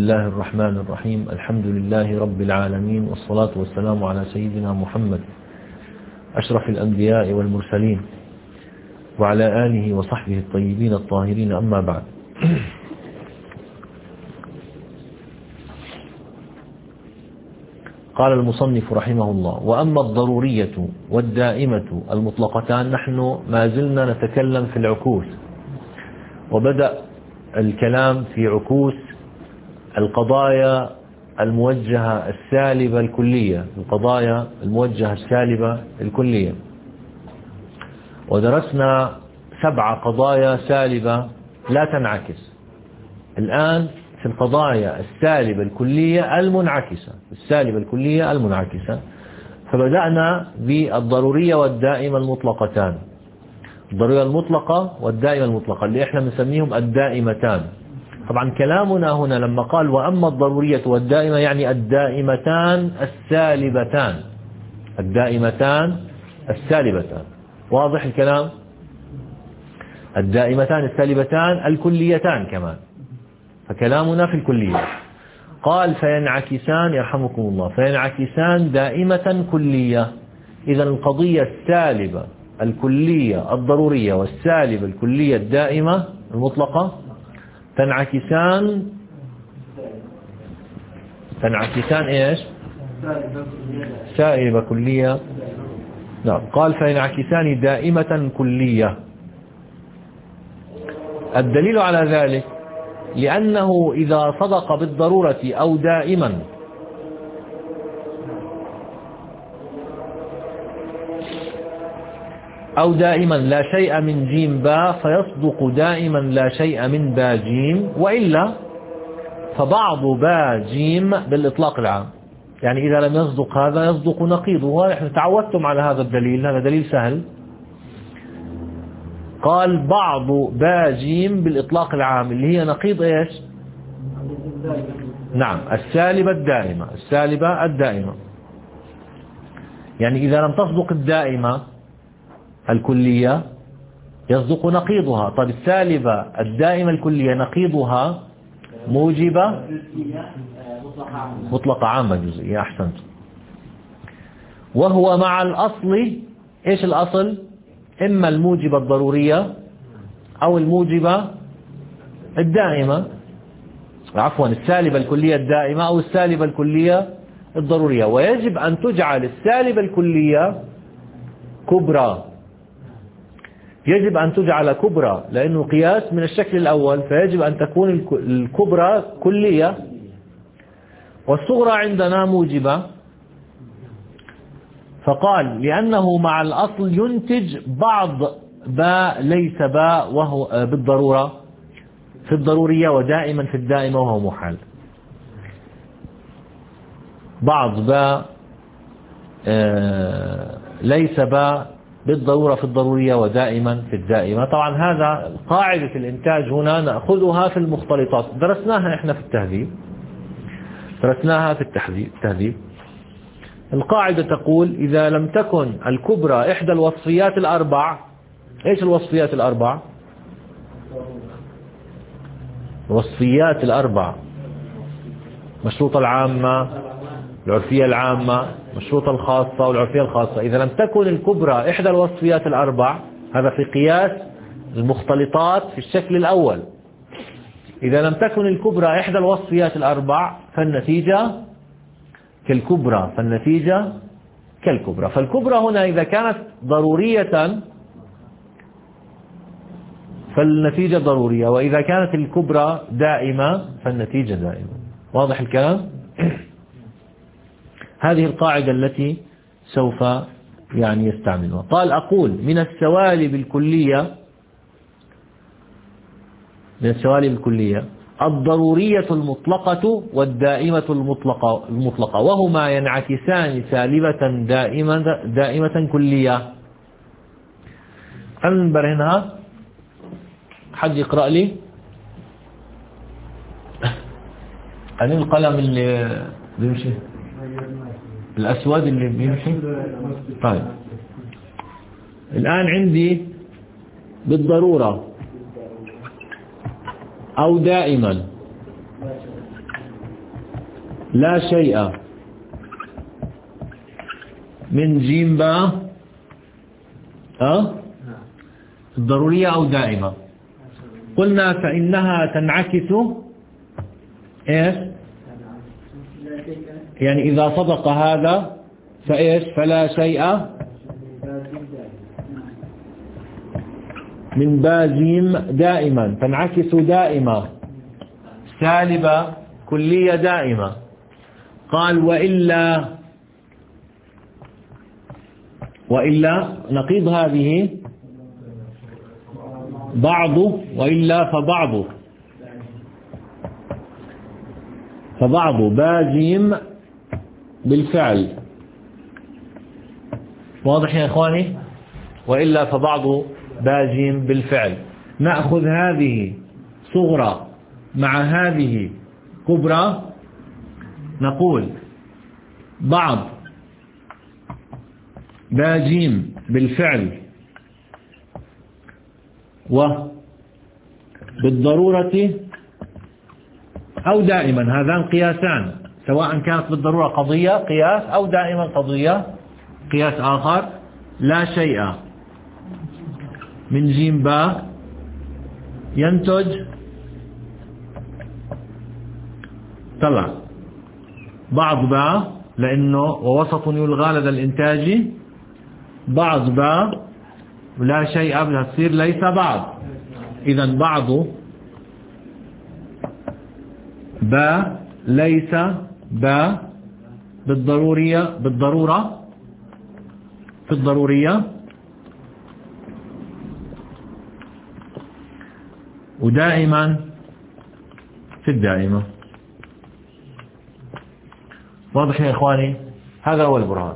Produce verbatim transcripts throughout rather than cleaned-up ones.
الله الرحمن الرحيم. الحمد لله رب العالمين، والصلاة والسلام على سيدنا محمد أشرف الأنبياء والمرسلين وعلى آله وصحبه الطيبين الطاهرين، أما بعد. قال المصنف رحمه الله: وأما الضرورية والدائمة المطلقتان. نحن ما زلنا نتكلم في العكوس، وبدأ الكلام في عكوس القضايا الموجهة السالبة الكلية، القضايا الموجهة السالبة الكلية، ودرسنا سبع قضايا سالبة لا تنعكس. الآن في القضايا السالبة الكلية المنعكسة، السالبة الكلية المنعكسة. فبدأنا بالضرورية والدائمة المطلقتان، الضرورية المطلقة والدائمة المطلقة اللي احنا بنسميهم الدائمتان. طبعا كلامنا هنا لما قال وأما الضرورية والدائمة يعني الدائمتان السالبتان، الدائمتان السالبتان. واضح الكلام؟ الدائمتان السالبتان الكليتان كمان، فكلامنا في الكلية. قال فينعكسان، يرحمكم الله، فينعكسان دائمة كلية. إذا القضية السالبة الكلية الضرورية والسالبة الكلية الدائمة المطلقة تنعكسان تنعكسان ايش؟ سالبة كلية. نعم. قال فينعكسان دائمة كلية. الدليل على ذلك لأنه إذا صدق بالضرورة أو دائما أو دائما لا شيء من جيم باء فيصدق دائما لا شيء من باء جيم، وإلا فبعض باء جيم بالإطلاق العام. يعني إذا لم يصدق هذا يصدق نقيضه. نحن تعودتم على هذا الدليل، هذا دليل سهل. قال بعض باء جيم بالإطلاق العام اللي هي نقيض إيش؟ نعم، السالبة الدائمة، السالبة الدائمة. يعني إذا لم تصدق الدائمة الكلية يصدق نقيضها. طيب السالبة الدائمة الكلية نقيضها موجبة مطلقة عامة جزئية. أحسنت. وهو مع الأصل، إيش الأصل؟ إما الموجبة الضرورية أو الموجبة الدائمة، عفوا السالبة الكلية الدائمة أو السالبة الكلية الضرورية. ويجب أن تجعل السالبة الكلية كبرى، يجب أن تجعل كبرى لأنه قياس من الشكل الأول، فيجب أن تكون الكبرى كلية. والصغرى عندنا موجبة. فقال لأنه مع الأصل ينتج بعض باء ليس باء وهو بالضرورة في الضرورية ودائما في الدائمة وهو محال. بعض باء ليس باء بالضرورة في الضرورية ودائما في الدائمة. طبعا هذا قاعدة الإنتاج هنا نأخذها في المختلطات، درسناها إحنا في التهذيب، درسناها في التهذيب. القاعدة تقول إذا لم تكن الكبرى إحدى الوصفيات الأربع. إيش الوصفيات الأربع؟ الوصفيات الأربع: مشروطة العامة، العرفية العامة، مشروطة الخاصة، والعرفية الخاصة. إذا لم تكن الكبرى إحدى الوصفيات الأربع، هذا في قياس المختلطات في الشكل الأول. إذا لم تكن الكبرى إحدى الوصفيات الأربع فالنتيجة كالكبرى، فالنتيجة كالكبرى. فالكبرى هنا إذا كانت ضرورية فالنتيجة ضرورية، وإذا كانت الكبرى دائمة فالنتيجة دائمة. واضح الكلام؟ هذه القاعدة التي سوف يعني يستعملها. قال أقول من السوالب الكلية، من السوالب الكلية الضرورية المطلقة والدائمة المطلقة, المطلقة وهما ينعكسان سالبة دائمة, دائمة كلية. أنبر هنا حد يقرأ لي أن القلم اللي بيمشي الأسود اللي بيمشي. طيب الآن عندي بالضرورة أو دائما لا شيء من جيم با أه؟ ضرورية أو دائمة. قلنا فإنها تنعكس إيش؟ يعني إذا صدق هذا فإيش؟ فلا شيء من بازيم دائما، تنعكس دائما، سالبة كلية دائمة. قال وإلا وإلا نقيض هذه بعض، وإلا فبعض فبعض بازيم بالفعل. واضح يا إخواني؟ وإلا فبعض بازيم بالفعل. نأخذ هذه صغرى مع هذه كبرى، نقول بعض بازيم بالفعل وبالضرورة أو دائما، هذان قياسان، سواء كانت بالضرورة قضية قياس أو دائما قضية قياس آخر. لا شيء من جيم با ينتج طلع بعض با، لأنه ووسط يلغى لدى الإنتاج بعض با، ولا شيء بدها تصير ليس بعض. إذن بعض با ليس با بالضرورية بالضرورة في الضرورية، ودائما في الدائمة. واضح يا إخواني؟ هذا هو البرهان.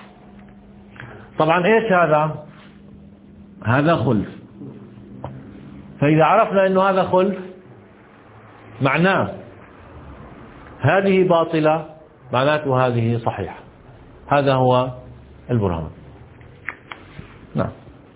طبعا إيش هذا؟ هذا خلف. فإذا عرفنا أنه هذا خلف معناه هذه باطلة، معناته هذه صحيحة. هذا هو البرهان. نعم.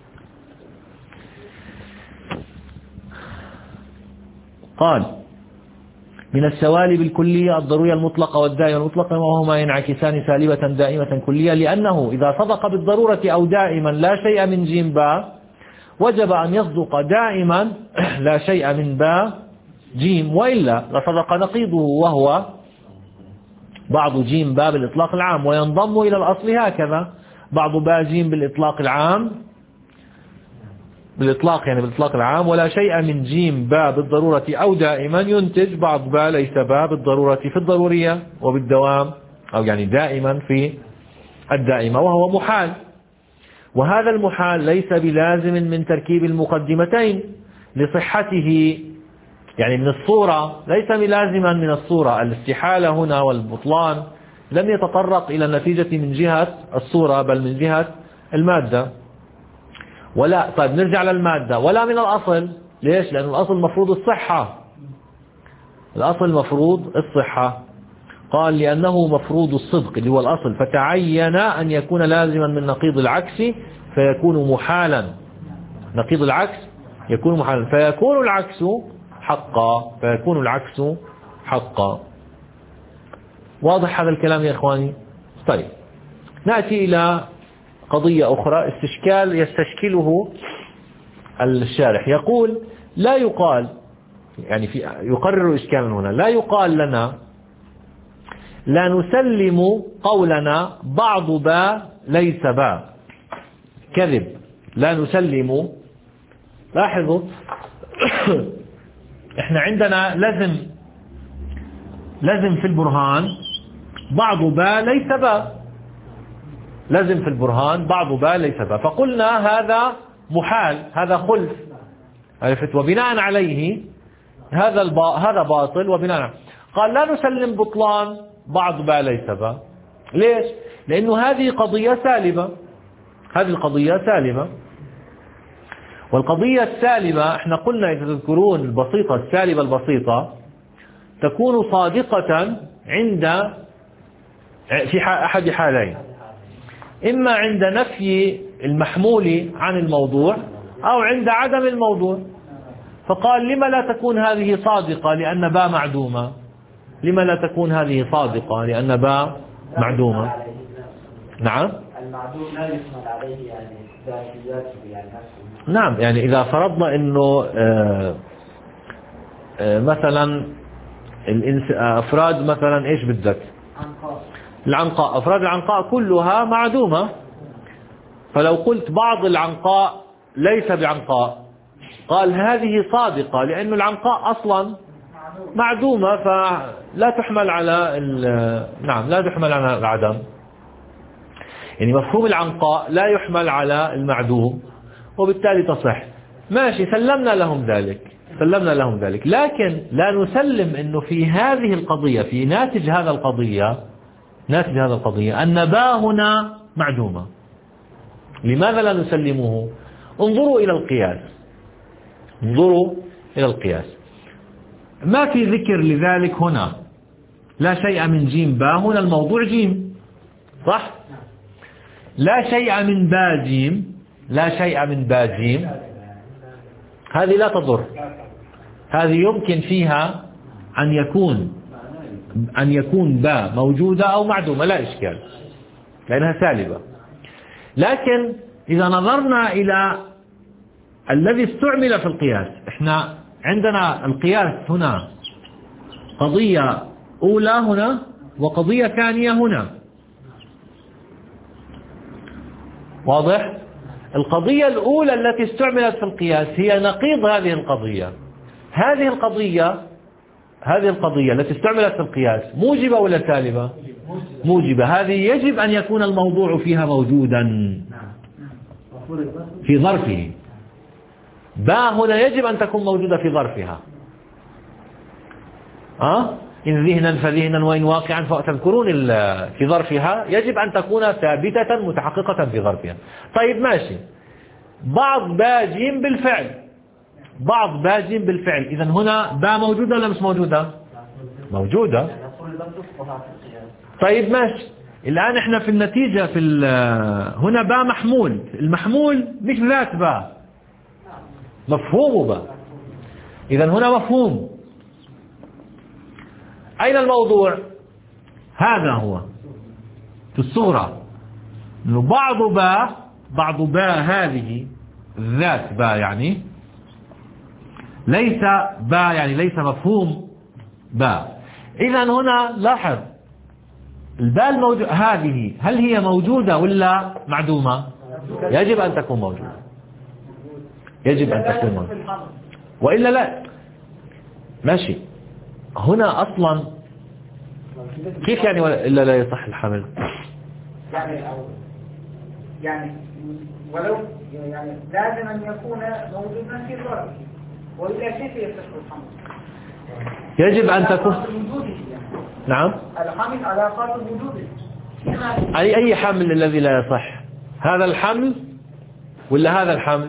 قال من السوالب الكلية الضرورية المطلقة والدائمة المطلقة، وهما ينعكسان سالبة دائمة كلية، لأنه إذا صدق بالضرورة أو دائما لا شيء من جيم با وجب أن يصدق دائما لا شيء من با جيم، وإلا لصدق نقيضه وهو بعض جيم با بالإطلاق العام، وينضم إلى الأصل هكذا بعض با جيم بالإطلاق العام بالإطلاق يعني بالإطلاق العام، ولا شيء من جيم با بالضرورة أو دائما ينتج بعض با ليس با بالضرورة في الضرورية وبالدوام، أو يعني دائما في الدائمة، وهو محال. وهذا المحال ليس بلازم من تركيب المقدمتين لصحته، يعني من الصورة ليس بلازما من الصورة. الاستحالة هنا والبطلان لم يتطرق إلى النتيجة من جهة الصورة بل من جهة المادة. ولا طيب نرجع للمادة، ولا من الأصل. ليش؟ لأن الأصل مفروض الصحة، الأصل مفروض الصحة. قال لأنه مفروض الصدق اللي هو الأصل، فتعين أن يكون لازما من نقيض العكس فيكون محالا. نقيض العكس يكون محالا فيكون العكس حقا، فيكون العكس حقا. واضح هذا الكلام يا إخواني؟ طيب نأتي إلى قضية أخرى، استشكال يستشكله الشارح. يقول لا يقال، يعني في يقرر إشكالا هنا، لا يقال لنا لا نسلم قولنا بعض با ليس با، كذب. لا نسلم، لاحظوا احنا عندنا لازم لازم في البرهان بعض با ليس با، لازم في البرهان بعض با ليس با، فقلنا هذا محال، هذا خلف، عرفت؟ وبناء عليه هذا البا هذا باطل، وبناء عليه قال لا نسلم بطلان بعض با ليس با. ليش؟ لأنه هذه قضية سالبة، هذه القضية سالبة، والقضية السالبة احنا قلنا إذا تذكرون البسيطة السالبة البسيطة تكون صادقة عند في أحد حالين، إما عند نفي المحمول عن الموضوع أو عند عدم الموضوع. فقال لما لا تكون هذه صادقة؟ لأن با معدومة. لما لا تكون هذه صادقة؟ لأن باء معدومة. نعم المعدوم لا يشمل عليه يعني ذاتياته يعني نفسه. نعم، يعني إذا فرضنا أنه آه آه مثلا أفراد مثلا إيش بدك العنقاء، أفراد العنقاء كلها معدومة، فلو قلت بعض العنقاء ليس بعنقاء، قال هذه صادقة لأن العنقاء أصلا معدومة فلا تحمل على نعم لا تحمل على العدم. يعني مفهوم العنقاء لا يحمل على المعدوم وبالتالي تصح. ماشي، سلمنا لهم ذلك سلمنا لهم ذلك لكن لا نسلم أنه في هذه القضية، في ناتج هذا القضية ناتج هذا القضية أن باء هنا معدومة. لماذا لا نسلمه؟ انظروا إلى القياس انظروا إلى القياس ما في ذكر لذلك هنا. لا شيء من جيم باء، هنا الموضوع جيم صح؟ لا شيء من باء جيم، لا شيء من باء جيم، هذه لا تضر، هذه يمكن فيها أن يكون أن يكون باء موجودة أو معدومة لا إشكال لأنها سالبة. لكن إذا نظرنا إلى الذي استعمل في القياس، احنا عندنا القياس هنا قضية أولى هنا وقضية ثانية هنا، واضح؟ القضية الأولى التي استعملت في القياس هي نقيض هذه القضية. هذه القضية هذه القضية التي استعملت في القياس موجبة ولا سالبة؟ موجبة. هذه يجب أن يكون الموضوع فيها موجودا في ظرفه. باء هنا يجب أن تكون موجودة في ظرفها. أه؟ إن ذهنا فذهنا وإن واقعا فتذكرون في ظرفها يجب أن تكون ثابتة متحققة في ظرفها. طيب ماشي، بعض باء جيم بالفعل بعض باء جيم بالفعل، إذن هنا باء موجودة ولا مش موجودة؟ موجودة. طيب ماشي، الآن احنا في النتيجة في هنا باء محمول، المحمول مش ذات باء، مفهوم باء، إذن هنا مفهوم. أين الموضوع؟ هذا هو في الصورة، إنه بعض باء بعض باء هذه ذات باء يعني ليس باء، يعني ليس مفهوم باء. إذن هنا لاحظ الباء الموجود هذه هل هي موجودة ولا معدومة؟ يجب أن تكون موجودة، يجب أن تكون موجودة وإلا لا. ماشي، هنا أصلا كيف يعني إلا لا يصح الحمل؟ يعني يعني ولو يعني لازم أن يكون موجودا في ظرفه وإلا كيف يصح الحمل؟ يجب أن تكون نعم الحمل على فرض وجوده. أي أي حمل الذي لا يصح؟ هذا الحمل ولا هذا الحمل؟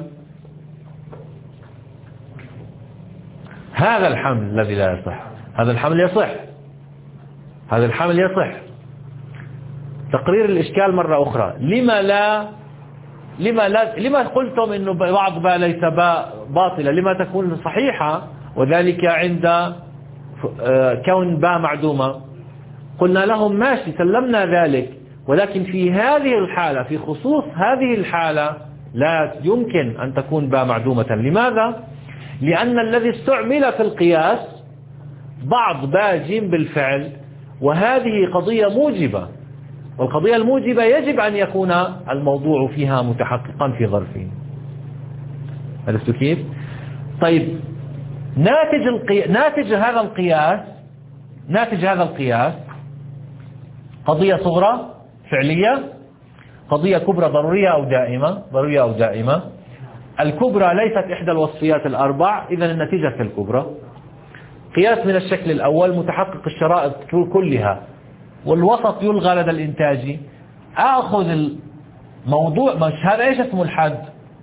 هذا الحمل الذي لا يصح. هذا الحمل يصح، هذا الحمل يصح. تقرير الإشكال مرة أخرى، لما لا لما لا لما قلتم إنه بعض باء ليس باء باطلة، لما تكون صحيحة وذلك عند كون باء معدومة؟ قلنا لهم ماشي سلمنا ذلك، ولكن في هذه الحالة، في خصوص هذه الحالة لا يمكن أن تكون باء معدومة. لماذا؟ لأن الذي استعمل في القياس بعض باء جيم بالفعل، وهذه قضية موجبة، والقضية الموجبة يجب أن يكون الموضوع فيها متحققا في ظرفه. عرفتوا كيف؟ طيب ناتج القي... ناتج هذا القياس ناتج هذا القياس قضية صغرى فعلية، قضية كبرى ضرورية أو دائمة ضرورية أو دائمة. الكبرى ليست إحدى الوصفيات الأربع، إذن النتيجة كالكبرى. قياس من الشكل الأول متحقق الشرائط كلها، والوسط يلغى لدى الإنتاجي. أخذ الموضوع، مش هذا إيش اسمه الحد؟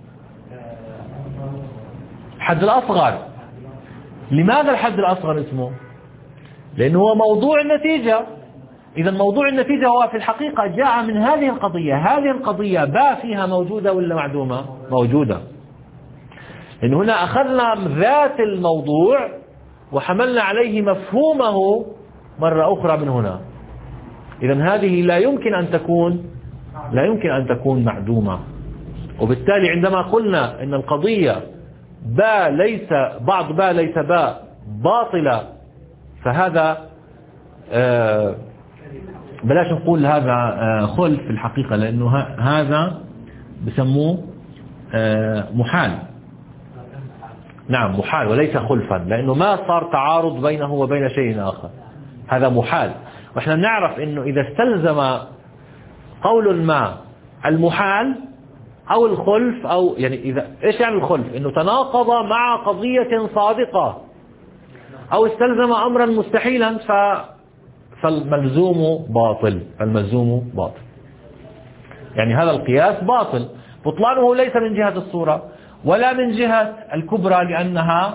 الحد الأصغر. لماذا الحد الأصغر اسمه؟ لأنه هو موضوع النتيجة. إذا موضوع النتيجة هو في الحقيقة جاء من هذه القضية. هذه القضية باء فيها موجودة ولا معدومة؟ موجودة. لأن هنا أخذنا ذات الموضوع وحملنا عليه مفهومه مرة أخرى من هنا. إذن هذه لا يمكن أن تكون لا يمكن أن تكون معدومة. وبالتالي عندما قلنا إن القضية باء ليس بعض باء ليس باء باطلة، فهذا آه بلاش نقول هذا آه خلف في الحقيقة، لأنه هذا بسموه آه محال. نعم محال وليس خلفا، لأنه ما صار تعارض بينه وبين شيء آخر، هذا محال. وإحنا نعرف إنه إذا استلزم قول ما المحال أو الخلف، أو يعني إذا إيش يعني الخلف؟ إنه تناقض مع قضية صادقة أو استلزم أمرا مستحيلا، ف فالملزوم باطل فالملزوم باطل يعني هذا القياس باطل. بطلانه ليس من جهة الصورة ولا من جهة الكبرى، لأنها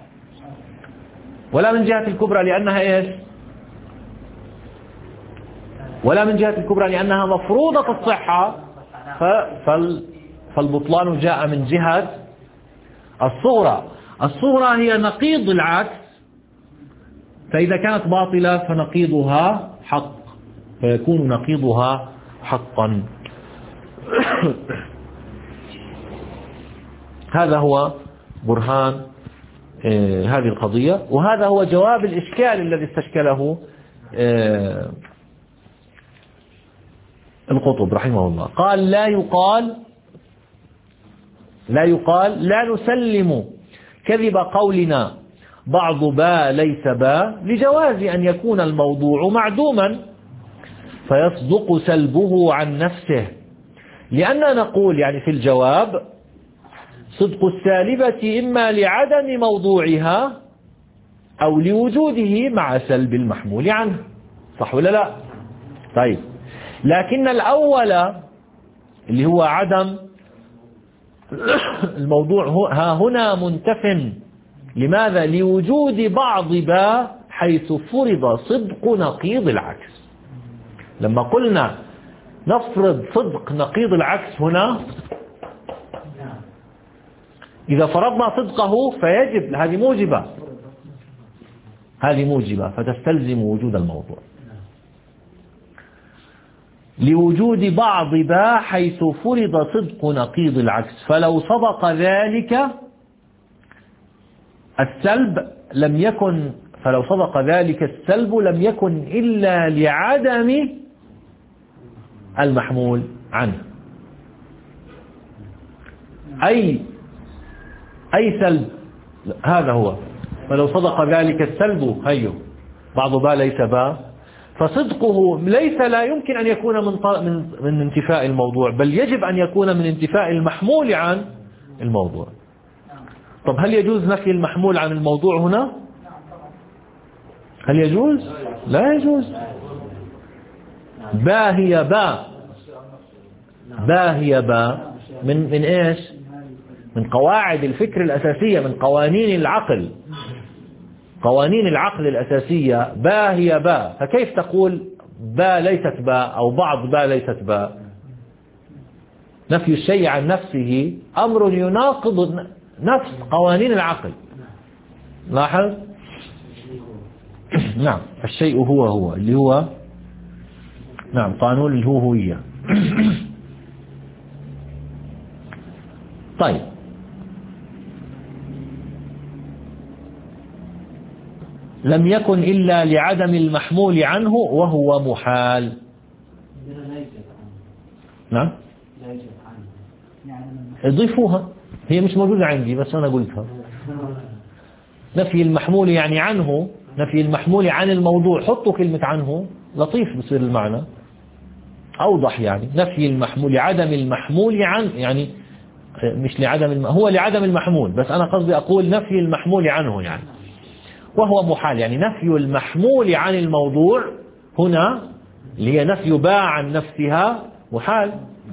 ولا من جهة الكبرى لأنها إيش ولا من جهة الكبرى لأنها مفروضة الصحة، فال فالبطلان جاء من جهة الصورة. الصورة هي نقيض العكس، فإذا كانت باطلة فنقيضها حق، فيكون نقيضها حقا. هذا هو برهان آه هذه القضية، وهذا هو جواب الإشكال الذي استشكله آه القطب رحمه الله. قال لا يقال لا يقال لا نسلم كذب قولنا بعض با ليس با لجواز أن يكون الموضوع معدوما فيصدق سلبه عن نفسه، لأننا نقول يعني في الجواب صدق السالبة إما لعدم موضوعها أو لوجوده مع سلب المحمول عنه. صح ولا لا؟ طيب، لكن الأول اللي هو عدم الموضوع ها هنا منتف. لماذا؟ لوجود بعض با حيث فرض صدق نقيض العكس. لما قلنا نفرض صدق نقيض العكس هنا، إذا فرضنا صدقه فيجب، هذه موجبة هذه موجبة فتستلزم وجود الموضوع. لوجود بعض با حيث فرض صدق نقيض العكس، فلو صدق ذلك السلب لم يكن فلو صدق ذلك السلب لم يكن إلا لعدم المحمول عنه. أي أي سلب، هذا هو. فلو صدق ذلك السلب هيو بعض با ليس با، فصدقه ليس لا يمكن أن يكون من من من انتفاء الموضوع، بل يجب أن يكون من انتفاء المحمول عن الموضوع. طب هل يجوز نفي المحمول عن الموضوع هنا؟ هل يجوز؟ لا يجوز. با هي با با هي با من من ايش؟ من قواعد الفكر الأساسية، من قوانين العقل قوانين العقل الأساسية. با هي با، فكيف تقول با ليست با أو بعض با ليست با؟ نفي الشيء عن نفسه أمر يناقض نفس قوانين العقل. لاحظ؟ نعم، الشيء هو هو اللي هو نعم قانون الهوية. طيب، لم يكن إلا لعدم المحمول عنه وهو محال. نعم، اضيفوها، هي مش موجودة عندي بس أنا قلتها. نفي المحمول يعني عنه، نفي المحمول عن الموضوع، حطوا كلمة عنه لطيف بصير المعنى أوضح. يعني نفي المحمول لعدم المحمول عن، يعني مش لعدم الم... هو لعدم المحمول، بس أنا قصدي أقول نفي المحمول عنه يعني وهو محال. يعني نفي المحمول عن الموضوع هنا اللي هي نفي باع عن نفسها محال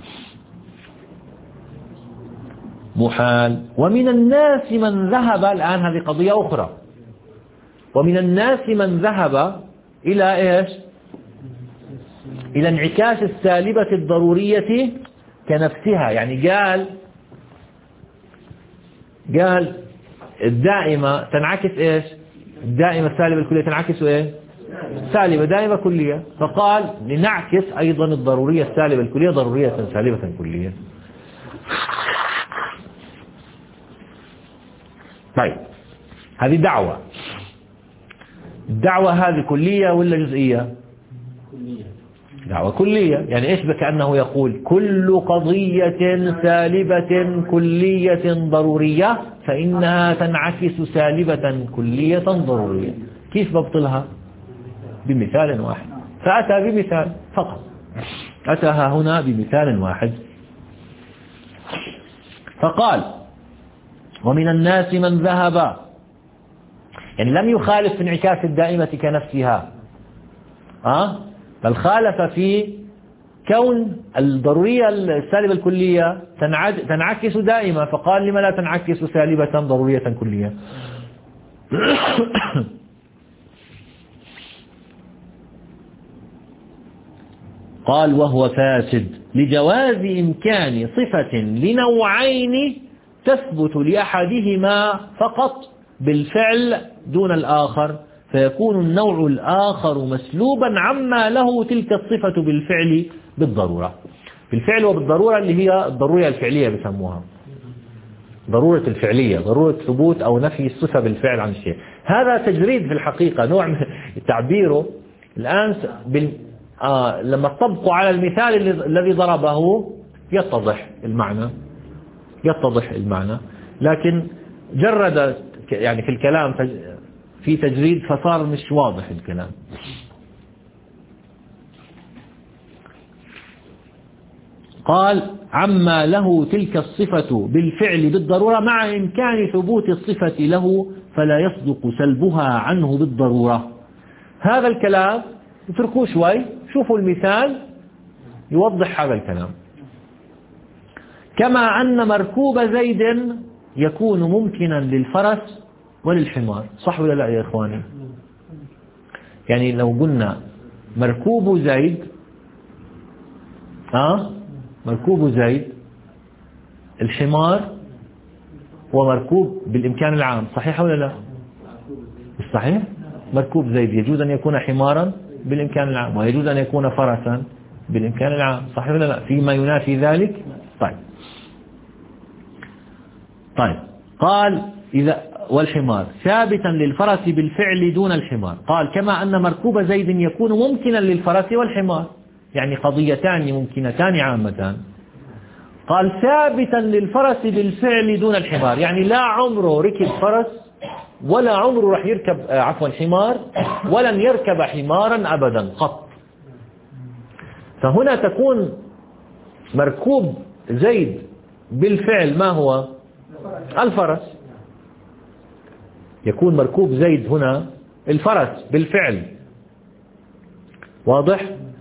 محال. ومن الناس من ذهب، الآن هذه قضية أخرى، ومن الناس من ذهب إلى إيش؟ إلى انعكاس السالبة الضرورية كنفسها. يعني قال قال الدائمة تنعكس إيش؟ الدائمة السالبة الكلية تنعكس إيه؟ سالبة دائمة كلية، فقال لنعكس أيضا الضرورية السالبة الكلية ضرورية سالبة كلية. طيب هذه دعوة، الدعوة هذه كلية ولا جزئية؟ دعوة كلية، يعني إيش بكأنه يقول كل قضية سالبة كلية ضرورية فإنها تنعكس سالبة كلية ضرورية. كيف ببطلها؟ بمثال واحد، فأتى بمثال فقط، أتاها هنا بمثال واحد، فقال ومن الناس من ذهب، يعني لم يخالف في انعكاس الدائمة كنفسها، أه؟ بل خالف في كون الضرورية السالبة الكلية تنعكس دائما، فقال لما لا تنعكس سالبة ضرورية كلية. قال وهو فاسد لجواز إمكان صفة لنوعين تثبت لأحدهما فقط بالفعل دون الآخر، فيكون النوع الآخر مسلوبا عما له تلك الصفة بالفعل بالضرورة. بالفعل وبالضرورة اللي هي الضرورة الفعلية بسموها، ضرورة الفعلية، ضرورة ثبوت أو نفي الصفة بالفعل عن الشيء. هذا تجريد في الحقيقة، نوع من تعبيره الآن بال... آه لما تطبقوا على المثال الذي ضربه يتضح المعنى، يتضح المعنى، لكن جرد يعني في الكلام في تجريد فصار مش واضح الكلام. قال عما له تلك الصفة بالفعل بالضرورة مع إمكان ثبوت الصفة له فلا يصدق سلبها عنه بالضرورة. هذا الكلام اتركوه شوي، شوفوا المثال يوضح هذا الكلام. كما أن مركوب زيد يكون ممكنا للفرس وللحمار، صح ولا لا يا إخواني؟ يعني لو قلنا مركوب زيد آه مركوب زيد الحمار ومركوب بالإمكان العام، صحيح ولا لا؟ صحيح، مركوب زيد يجوز أن يكون حمارا بالإمكان العام ويجوز أن يكون فرسا بالإمكان العام، صحيح ولا لا؟ فيما ينافي ذلك. طيب طيب قال إذا والحمار ثابتا للفرس بالفعل دون الحمار. قال كما أن مركوب زيد يكون ممكنا للفرس والحمار، يعني قضيتان ممكنتان عامتان. قال ثابتا للفرس بالفعل دون الحمار، يعني لا عمره ركب فرس ولا عمره راح يركب عفوا حمار ولن يركب حمارا أبدا قط. فهنا تكون مركوب زيد بالفعل ما هو؟ الفرس، يكون مركوب زيد هنا الفرس بالفعل، واضح؟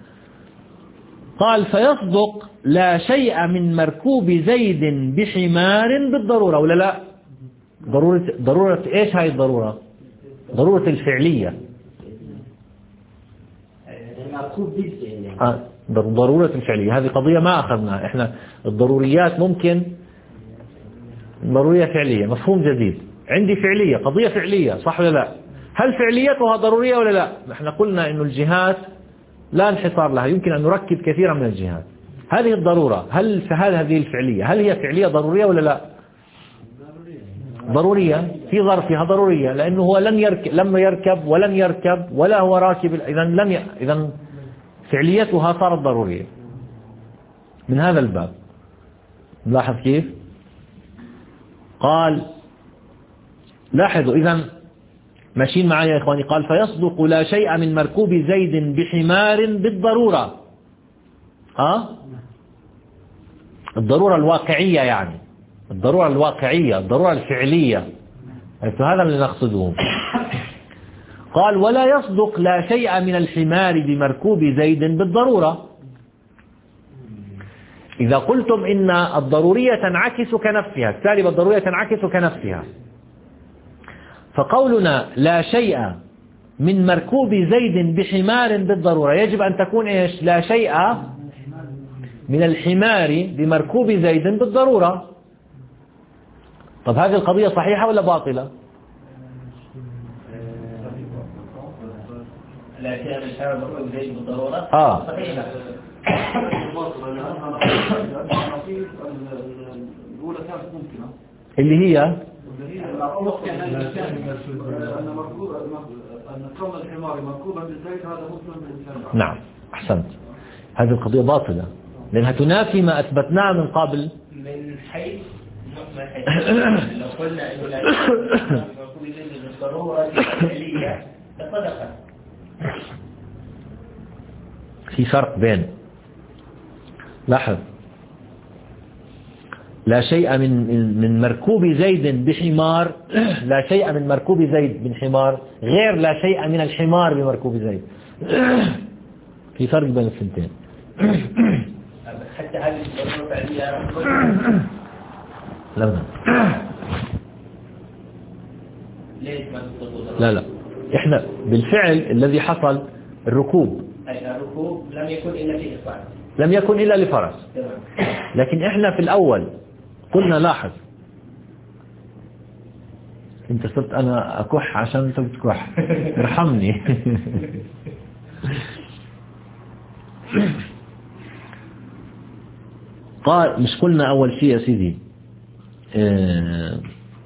قال فيصدق لا شيء من مركوب زيد بحمار بالضرورة ولا لا؟ ضرورة ضرورة ايش هاي الضرورة؟ ضرورة الفعلية، آه ضرورة الفعلية. هذه قضية ما أخذناها احنا، الضروريات ممكن ضرورية فعلية مفهوم جديد، عندي فعلية قضية فعلية، صح ولا لا؟ هل فعليتها ضرورية ولا لا؟ احنا قلنا إنه الجهات لا انحصار لها، يمكن أن نركب كثيرا من الجهات. هذه الضرورة هل فهل هذه الفعلية هل هي فعلية ضرورية ولا لا؟ ضرورية في ظرفها ضرورية، لأنه هو لن يركب لما يركب ولن يركب ولا هو راكب، إذا لم ي... إذا فعليتها صارت ضرورية من هذا الباب. لاحظ كيف؟ قال لاحظوا إذا ماشيين معي يا إخواني. قال فيصدق لا شيء من مركوب زيد بحمار بالضرورة، ها الضرورة الواقعية، يعني الضرورة الواقعية الضرورة الفعلية، هذا اللي نقصده. قال ولا يصدق لا شيء من الحمار بمركوب زيد بالضرورة. إذا قلتم إن الضرورية تنعكس كنفسها، السالبة الضرورية تنعكس كنفسها، فقولنا لا شيء من مركوب زيد بحمار بالضرورة يجب أن تكون إيش؟ لا شيء من الحمار بمركوب زيد بالضرورة. طب هذه القضية صحيحة ولا باطلة؟ لا شيء من الحمار بمركوب زيد بالضرورة. آه صحيح. الأولى كانت ممكنة اللي هي أن كون الحمار مركوبا بالزيت هذا مسلم بالإنسان. نعم أحسنت. هذه القضية باطلة لأنها تنافي ما أثبتناه من قبل. من حيث من حيث لو قلنا إنه لا مركوب زيد بالضرورة الفعلية لصدقت. في فرق بين، لاحظ، لا شيء من من مركوب زيد بحمار، لا شيء من مركوب زيد بحمار غير لا شيء من الحمار بمركوب زيد. في فرق بين الثنتين. حتى هذه الضرورة الفعلية لا ليش ما تطلق؟ لا لا احنا بالفعل الذي حصل الركوب، أي الركوب لم يكن إلا في إصبع، لم يكن إلا لفرس. لكن احنا في الأول قلنا، لاحظ انت صرت انا اكح عشان انت بتكح، ارحمني. قال مش قلنا اول شيء يا سيدي اه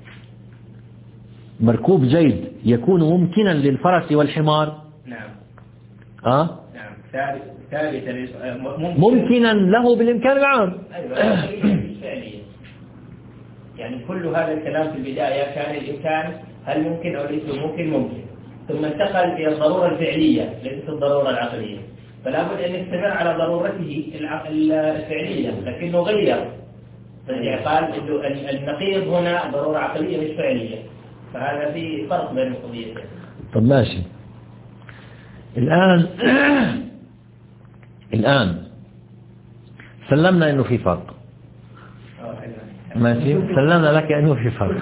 مركوب زيد يكون ممكنا للفرس والحمار. نعم. اه نعم ثابت ثابت ممكن. ممكنا له بالامكان العام. ايوه فعليا. يعني كل هذا الكلام في البداية كان الإمكان هل ممكن أو ليس ممكن ممكن، ثم انتقل إلى الضرورة الفعلية ليست الضرورة العقلية، فلا بد أن يستمر على ضرورته الفعلية لكنه غير. يعني قال إنه النقيض هنا ضرورة عقلية مش فعلية، فهذا في فرق بين القضيتين. طب ماشي. الآن الآن سلمنا إنه في فرق. ماشي سلمنا لك أنه في فرق.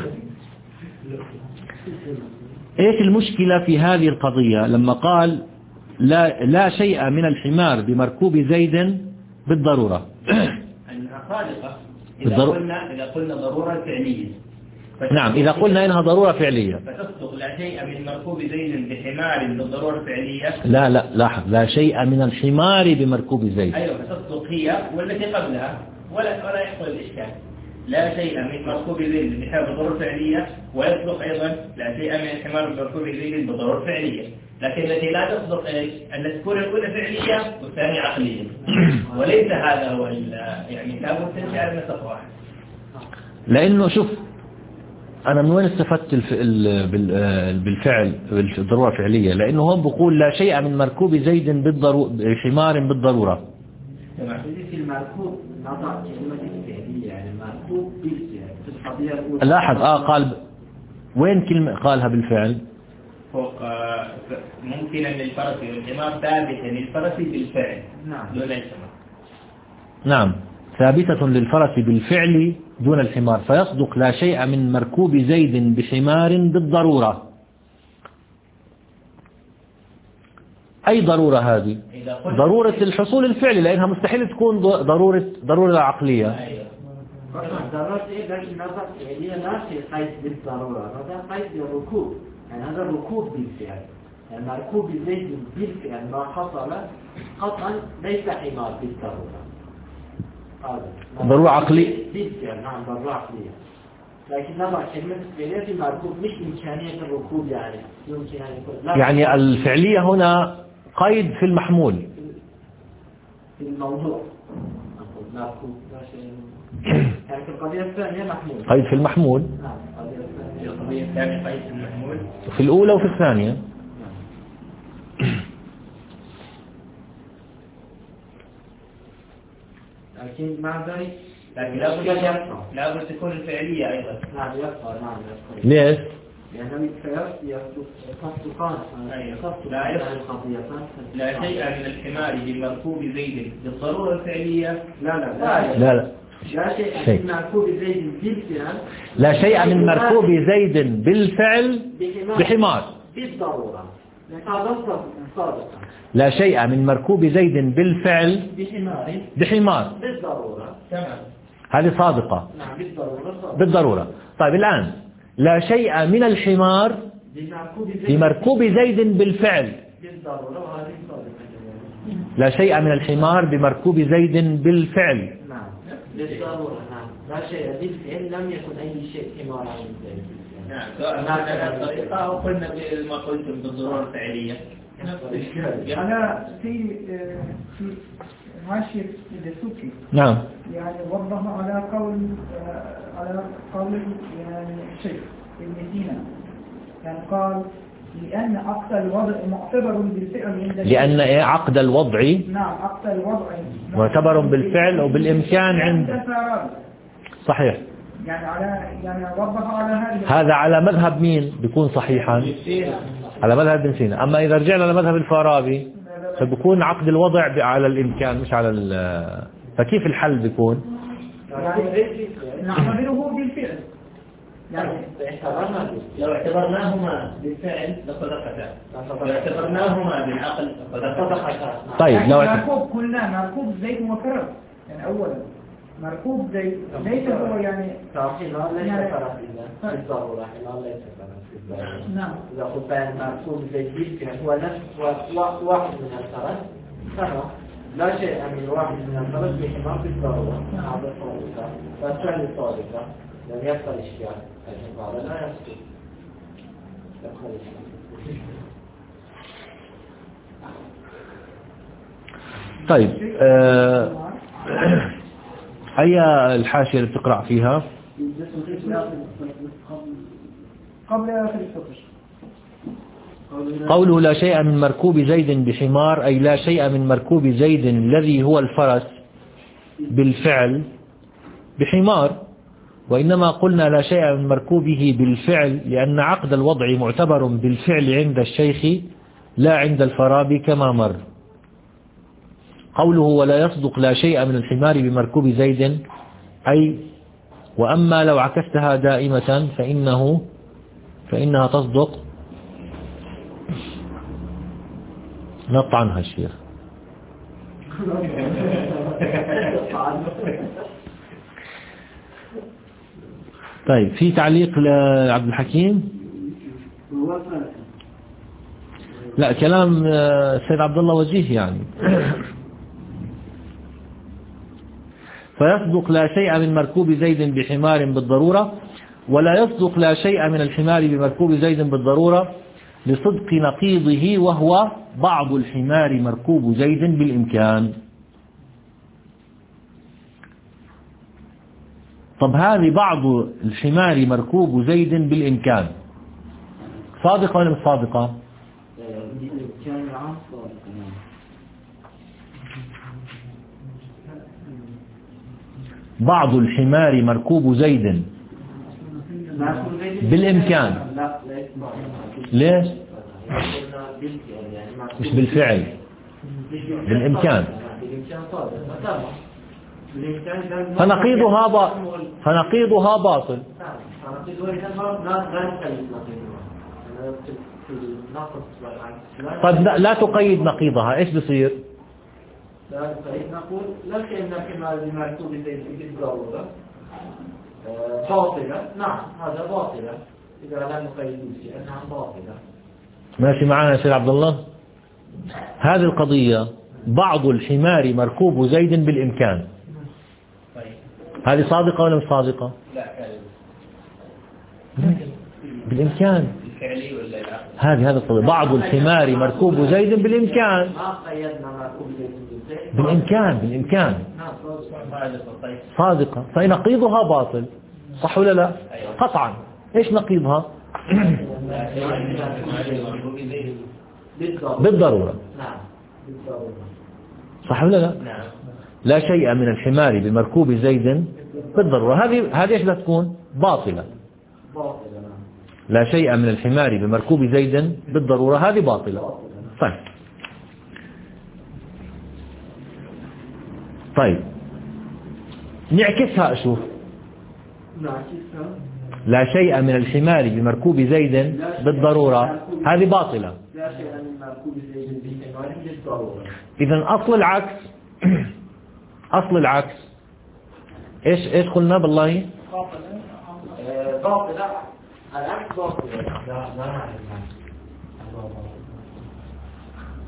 إيش المشكلة في هذه القضية لما قال لا لا شيء من الحمار بمركوب زيد بالضرورة؟ أنها خالقة. إذا قلنا إذا قلنا ضرورة فعلية. نعم إذا قلنا إنها ضرورة فعلية. فتصدق لا شيء من مركوب زيد بحمار بالضرورة الفعلية. لا لا لاحظ، لا شيء من الحمار بمركوب زيد. أيوة فتصدق هي والتي قبلها ولا ولا يحصل الإشكال. لا شيء من مركوب زيد بحمار بالضرورة فعلية، ويصدق أيضا لا شيء من الحمار بمركوب زيد بالضرورة فعلية. لكن التي لا تصدق إيش؟ أن تكون الأولى فعلية والثانية عقلية. وليس هذا هو يعني لابد تنشأ على نسق واحد. لأنه شوف أنا من وين استفدت بالفعل بالضرورة الفعلية؟ لأنه هون بقول لا شيء من مركوب زيد بالضرورة بحمار بالضرورة. تمام. في المركوب نضع كلمة فعلية، يعني المركوب بالفعل في القضية الأولى. لاحظ آه قال وين كلمة قالها بالفعل؟ فوق ممكن أن الفرس والحمار ثابتة للفرس بالفعل. نعم. دون الحمار. نعم ثابتة للفرس بالفعل دون الحمار، فيصدق لا شيء من مركوب زيد بحمار بالضرورة. أي ضرورة هذه؟ ضرورة الحصول الفعلي، لأنها مستحيل تكون ضرورة ضرورة عقلية. أيوة. ضرورة إيه؟ لكن نظر فعلية لا شيء قيد بالضرورة، هذا قيد بالركوب، يعني هذا ركوب بالفعل. يعني مركوب زيد بالفعل ما حصل قطعا ليس حمار بالضرورة. ضرورة عقلية. بالفعل نعم ضرورة عقلية. لكن نضع كلمة فعلية في المركوب مش إمكانية الركوب، يعني يمكن أن يكون. يعني الفعلية هنا قيد في المحمول. في الموضوع. مركوب لا شيء. يعني في القضية الثانية محمول. قيد في المحمول. نعم القضية الثانية. القضية الثانية قيد في المحمول. في الأولى وفي الثانية. لكن مع ذلك لكن لابد لابد تكون الفعلية أيضا. نعم يبقى نعم يبقى. ليش؟ لأنه يصدقان. لا يصدق. لا شيء من الحمار بمركوب زيد بالضرورة الفعلية. لا لا لا لا لا لا شيء من مركوب زيد بالفعل. لا شيء من مركوب زيد بالفعل بحمار بالضرورة. هذا صادق. لا شيء من مركوب زيد بالفعل بحمار بحمار بالضرورة. تمام. هذه صادقة. نعم بالضرورة صادقة. بالضرورة. طيب الآن لا شيء من الحمار بمركوب زيد بالفعل بالضرورة وهذه صادقة. لا شيء من الحمار بمركوب زيد بالفعل. نعم بالضرورة. نعم لا شيء بالفعل لم يكن أي شيء حمار عن زيد. نعم سواء هذه الطريقة أو قلنا ما قلتم بالضرورة الفعلية. أنا في في ماشي السوكي. نعم. يعني وضح على قول على قول يعني الشيخ ابن سينا. يعني قال لأن عقد الوضع معتبر بالفعل عند لأن إيه عقد الوضع نعم عقد الوضع معتبر بالفعل أو بالإمكان عند صحيح. يعني على يعني وضح على هذه هذا على مذهب مين بيكون صحيحا؟ على مذهب ابن سينا. أما إذا رجعنا لمذهب الفارابي فبيكون عقد الوضع على الإمكان مش على ال فكيف الحل بيكون؟ يعني نعتبره بالفعل. يعني لو اعتبرناهما بالفعل لصدقتا، لو اعتبرناهما بالعقل لصدقتا. طيب لو مركوب كلنا مركوب زيد وكرم يعني أولا مركوب زيد ليس هو يعني حمار ليس فرس بالضرورة. حمار ليس فرس بالضرورة. نعم إذا قلت أن مركوب زيد بالفعل هو نفس واحد من الفرس فهو لا شيء من واحد من الفرس بحمار بالضرورة. هذا صادقة. فالفعل صادقة لم يبقى الإشكال. الحمار لا يسقط. يبقى الإشكال. طيب آه أي الحاشية اللي بتقرأ فيها؟ قبل آخر السطر. قوله لا شيء من مركوب زيد بحمار أي لا شيء من مركوب زيد الذي هو الفرس بالفعل بحمار. وإنما قلنا لا شيء من مركوبه بالفعل لأن عقد الوضع معتبر بالفعل عند الشيخ لا عند الفارابي كما مر. قوله ولا يصدق لا شيء من الحمار بمركوب زيد أي وأما لو عكستها دائمة فإنه فإنها تصدق. نط عنها الشيخ. طيب في تعليق لعبد الحكيم؟ لا كلام السيد عبد الله وجيه يعني. فيصدق لا شيء من مركوب زيد بحمار بالضرورة ولا يصدق لا شيء من الحمار بمركوب زيد بالضرورة لصدق نقيضه وهو بعض الحمار مركوب زيد بالإمكان. طب هذه بعض الحمار مركوب زيد بالإمكان صادقة ولا مش صادقة؟ بعض الحمار مركوب زيد بالإمكان. ليش؟ مش بالفعل بالإمكان. فنقيضها با... فنقيضها باطل. طيب لا تقيد نقيضها ايش بصير؟ لا تقيد نقول لا شيء من الحمار المركوب زيد بالضرورة باطلة. نعم هذا باطلة إذا لم نقيد شيئا. نعم باطلة. ماشي معنا يا سيد عبد الله. هذه القضية بعض الحمار مركوب زيد بالإمكان هذه صادقة ولا مش صادقة؟ لا بالإمكان. الفعلي ولا العقل؟ هذه هذا القضية بعض الحمار مركوب زيد بالإمكان. ما قيدنا مركوب زيد بالإمكان بالإمكان صادقة. فنقيضها باطل صح ولا لا؟ قطعا. إيش نقيضها؟ بالضرورة. صح ولا لا؟ لا شيء من الحمار بمركوب زيد بالضرورة. هذه هذه ايش بتكون؟ باطلة. لا شيء من الحمار بمركوب زيد بالضرورة هذه باطلة. طيب طيب نعكسها أشوف. لا شيء من الحمار بمركوب زيد بالضرورة هذه باطلة. إذن أصل العكس أصل العكس إيش إيش قلنا بالله؟ باطلة. العكس باطلة. لا لا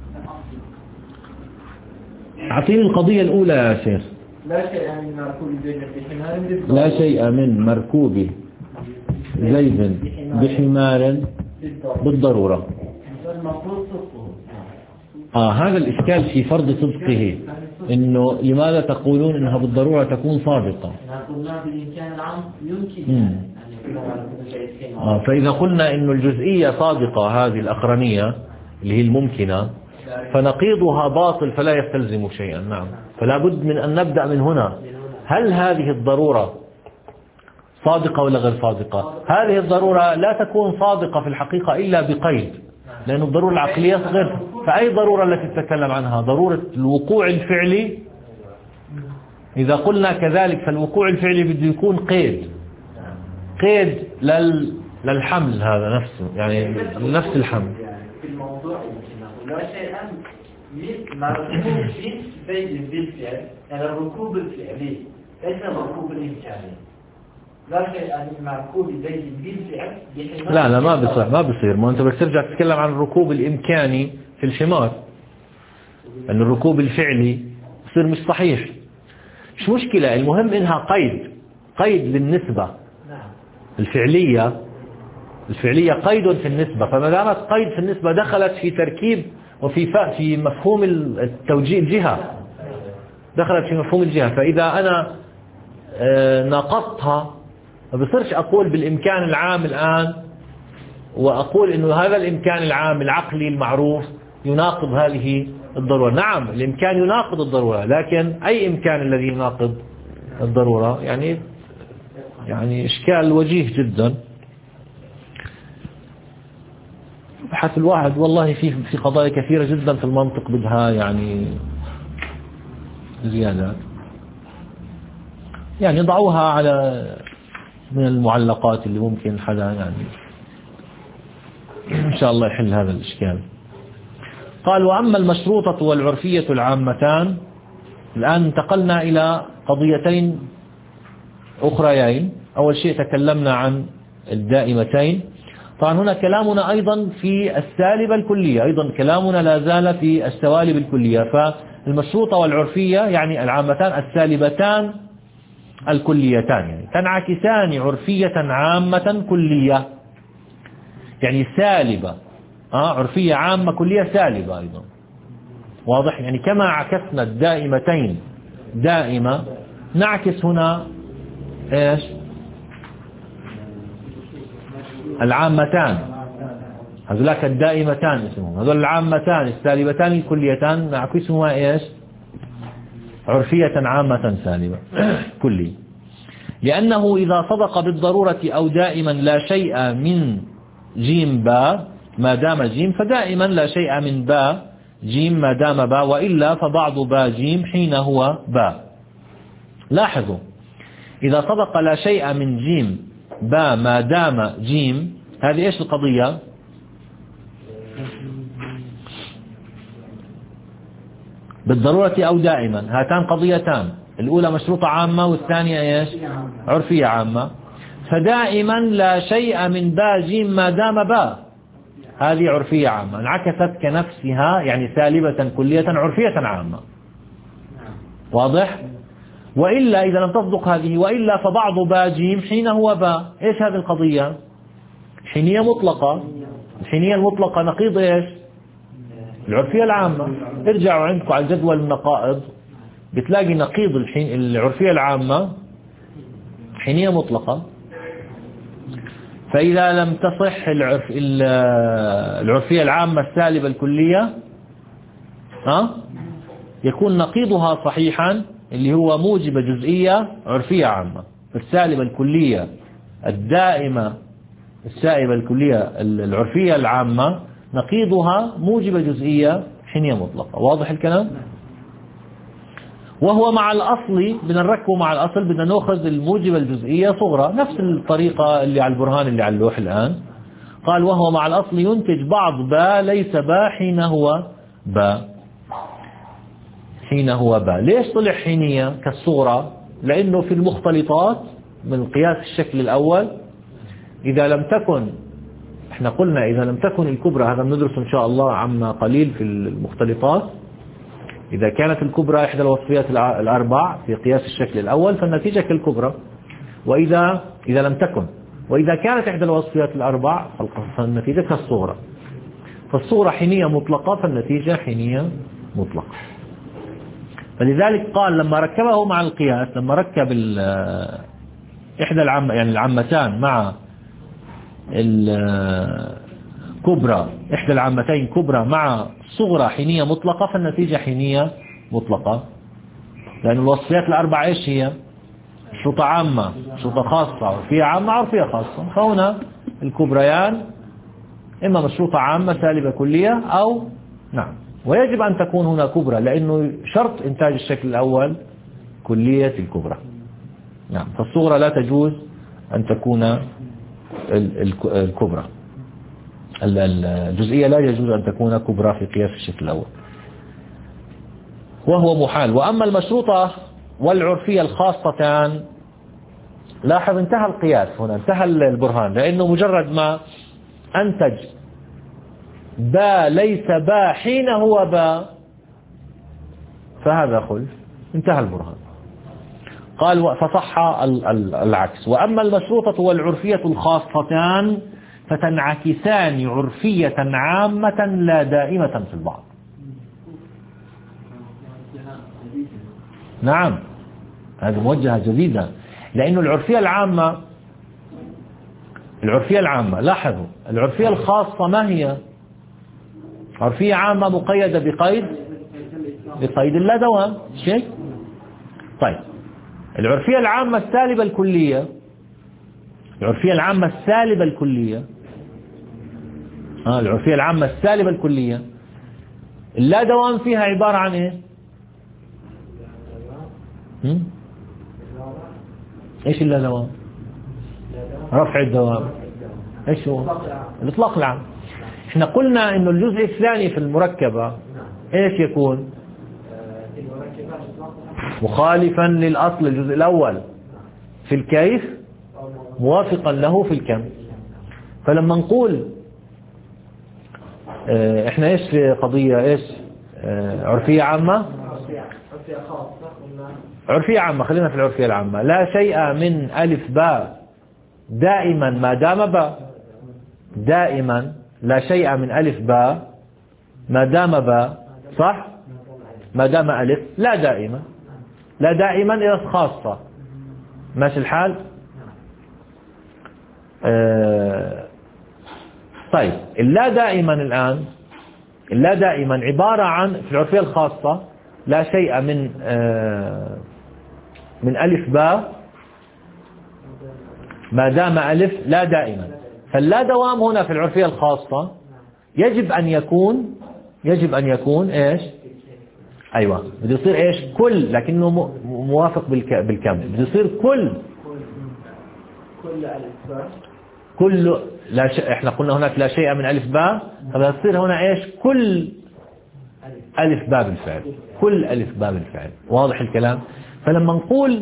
أعطيني القضية الأولى يا شيخ. لا شيء من مركوب زيد بحمار لا شيء من مركوب زيد بحمار بالضرورة. المفروض صدقه. آه هذا الإشكال في فرض صدقه، إنه لماذا تقولون إنها بالضرورة تكون صادقة؟ قلنا بالإمكان العام يمكن. آه فإذا قلنا إنه الجزئية صادقة هذه الأخرانية اللي هي الممكنة، فنقيضها باطل فلا يستلزم شيئا. نعم، فلا بد من أن نبدأ من هنا. هل هذه الضرورة صادقة ولا غير صادقة؟ هذه الضرورة لا تكون صادقة في الحقيقة إلا بقيد، لأن الضرورة العقلية غير. فأي ضرورة التي تتكلم عنها؟ ضرورة الوقوع الفعلي. إذا قلنا كذلك فالوقوع الفعلي بده يكون قيد، قيد لل للحمل هذا نفسه، يعني نفس الحمل. في الموضوع يمكن لا شيء من مركوب زيد بالفعل، يعني الركوب الفعلي ليس الركوب الإمكاني. لا شيء من مركوب زيد بالفعل. لا لا ما بصير، ما بصير. ما أنت بس ترجع تتكلم عن الركوب الإمكاني في الحمار، أن الركوب الفعلي يصير مش صحيح. مش مشكلة، المهم إنها قيد، قيد للنسبة الفعلية. الفعلية قيد في النسبة، فما دامت قيد في النسبة دخلت في تركيب وفي في مفهوم التوجيه الجهة، دخلت في مفهوم الجهة. فإذا أنا ناقضتها ما بصيرش أقول بالإمكان العام الآن وأقول إنه هذا الإمكان العام العقلي المعروف يناقض هذه الضرورة. نعم الإمكان يناقض الضرورة، لكن أي إمكان الذي يناقض الضرورة؟ يعني يعني إشكال وجيه جدا. بحث الواحد والله في في قضايا كثيرة جدا في المنطق بدها يعني زيادات، يعني ضعوها على من المعلقات اللي ممكن حدا يعني إن شاء الله يحل هذا الإشكال. قال وأما المشروطة والعرفية العامتان. الآن انتقلنا إلى قضيتين أخريين. أول شيء تكلمنا عن الدائمتين. طبعا هنا كلامنا أيضا في السالبة الكلية، أيضا كلامنا لا زال في السوالب الكلية. فالمشروطة والعرفية يعني العامتان السالبتان الكليتان، يعني تنعكسان عرفية عامة كلية، يعني سالبة آه عرفية عامة كلية سالبة أيضا. واضح؟ يعني كما عكسنا الدائمتين دائمة نعكس هنا إيش؟ العامتان، هذولاك الدائمتان اسمهم، هذول العامتان السالبتان الكليتان نعكسهما إيش؟ عرفية عامة سالبة كلي. لأنه إذا صدق بالضرورة أو دائما لا شيء من جيم باء ما دام جيم، فدائما لا شيء من باء جيم ما دام باء، وإلا فبعض باء جيم حين هو باء. لاحظوا إذا صدق لا شيء من جيم باء ما دام جيم، هذه إيش القضية؟ بالضرورة أو دائما، هاتان قضيتان، الأولى مشروطة عامة والثانية إيش؟ عرفية عامة. فدائما لا شيء من باء جيم ما دام باء، هذه عرفية عامة انعكست كنفسها، يعني سالبة كلية عرفية عامة. واضح؟ وإلا إذا لم تصدق هذه وإلا فبعض باء جيم حين هو باء. إيش هذه القضية؟ حينية مطلقة. الحينية المطلقة نقيض إيش؟ العرفية العامة. ارجعوا عندكم على جدول النقائض بتلاقي نقيض الحين العرفية العامة حينية مطلقة. فإذا لم تصح العرف العرفية العامة السالبة الكلية ها يكون نقيضها صحيحا اللي هو موجب جزئية عرفية عامة. السالبة الكلية الدائمة السالبة الكلية العرفية العامة نقيضها موجب جزئية حينية مطلقة. واضح الكلام؟ وهو مع الأصل بدنا نركبه مع الأصل، بدنا نأخذ الموجبة الجزئية صغرى، نفس الطريقة اللي على البرهان اللي على اللوح الآن. قال وهو مع الأصل ينتج بعض باء ليس باء حين هو باء حين هو باء. ليش طلع حينية كالصغرى؟ لأنه في المختلطات من قياس الشكل الأول إذا لم تكن احنا قلنا إذا لم تكن الكبرى، هذا بندرس إن شاء الله عما قليل في المختلطات، إذا كانت الكبرى إحدى الوصفيات الأربع في قياس الشكل الأول فالنتيجة كالكبرى، وإذا إذا لم تكن، وإذا كانت إحدى الوصفيات الأربع فالنتيجة كالصغرى. فالصغرى حينية مطلقة فالنتيجة حينية مطلقة. فلذلك قال لما ركبه مع القياس، لما ركب إحدى العم يعني العمتان مع الكبرى، إحدى العمتين كبرى مع صغرى حينية مطلقة فالنتيجة حينية مطلقة، لأن الوصفيات الأربع إيش هي؟ شرطة عامة، شرطة خاصة، عرفية عامة، عرفية خاصة. فهنا الكبريان إما مشروطة عامة سالبة كلية أو نعم، ويجب أن تكون هنا كبرى لأنه شرط إنتاج الشكل الأول كلية الكبرى. نعم، فالصغرى لا تجوز أن تكون الكبرى، الجزئية لا يجوز أن تكون كبرى في قياس الشكل الأول، وهو محال. وأما المشروطة والعرفية الخاصتان، لاحظ انتهى القياس هنا، انتهى البرهان، لأنه مجرد ما أنتج با ليس با حين هو با فهذا خلف، انتهى البرهان. قال فصح العكس. وأما المشروطة والعرفية الخاصتان فتنعكسان عرفية عامة لا دائمة في البعض. نعم، هذه موجهة جديدة، لأن العرفية العامة العرفية العامة لاحظوا، العرفية الخاصة ما هي؟ عرفية عامة مقيدة بقيد بقيد اللا دوام شيء. طيب العرفية العامة السالبة الكلية، العرفية العامة السالبة الكلية آه العرفية العامة السالبة الكلية اللا دوام فيها عبارة عن ايه؟ هم؟ ايش اللا دوام؟ رفع الدوام. ايش هو؟ الاطلاق العام. احنا قلنا انه الجزء الثاني في المركبة ايش يكون؟ مخالفا للأصل الجزء الأول في الكيف موافقا له في الكم. فلما نقول اه احنا ايش في قضية ايش اه عرفية عامة، عرفية عامة، خلينا في العرفية العامة، لا شيء من ألف باء دائما ما دام باء، دائما لا شيء من ألف باء ما دام باء، صح؟ ما دام ألف، لا دائما، لا دائما إذا خاصة، ماشي الحال؟ آه طيب اللا دائما الآن، اللا دائما عبارة عن في العرفية الخاصة لا شيء من آه من ألف باء ما دام ألف لا دائما. فاللا دوام هنا في العرفية الخاصة يجب أن يكون يجب أن يكون إيش؟ أيوة، بده يصير إيش؟ كل، لكنه موافق بالكم، بده يصير كل كل ألف باء، كل لا ش... احنا قلنا هناك لا شيء من ألف باء، فبده يصير هنا إيش؟ كل ألف باء بالفعل، كل ألف باء بالفعل. واضح الكلام؟ فلما نقول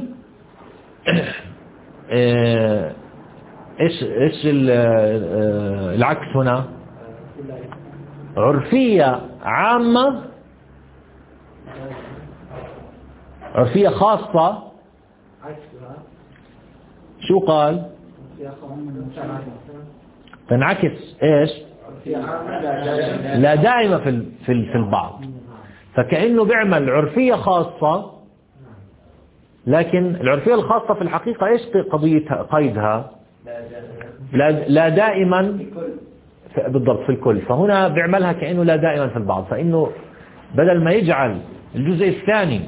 ايش ايش العكس هنا؟ عرفية عامة، عرفية خاصة، شو قال؟ تنعكس ايش؟ لا دائمة في في في البعض. فكأنه بيعمل عرفية خاصة، لكن العرفية الخاصة في الحقيقة ايش قضيتها قيدها؟ لا, لا دائما بالضبط في الكل. فهنا بيعملها كأنه لا دائما في البعض، فإنه بدل ما يجعل الجزء الثاني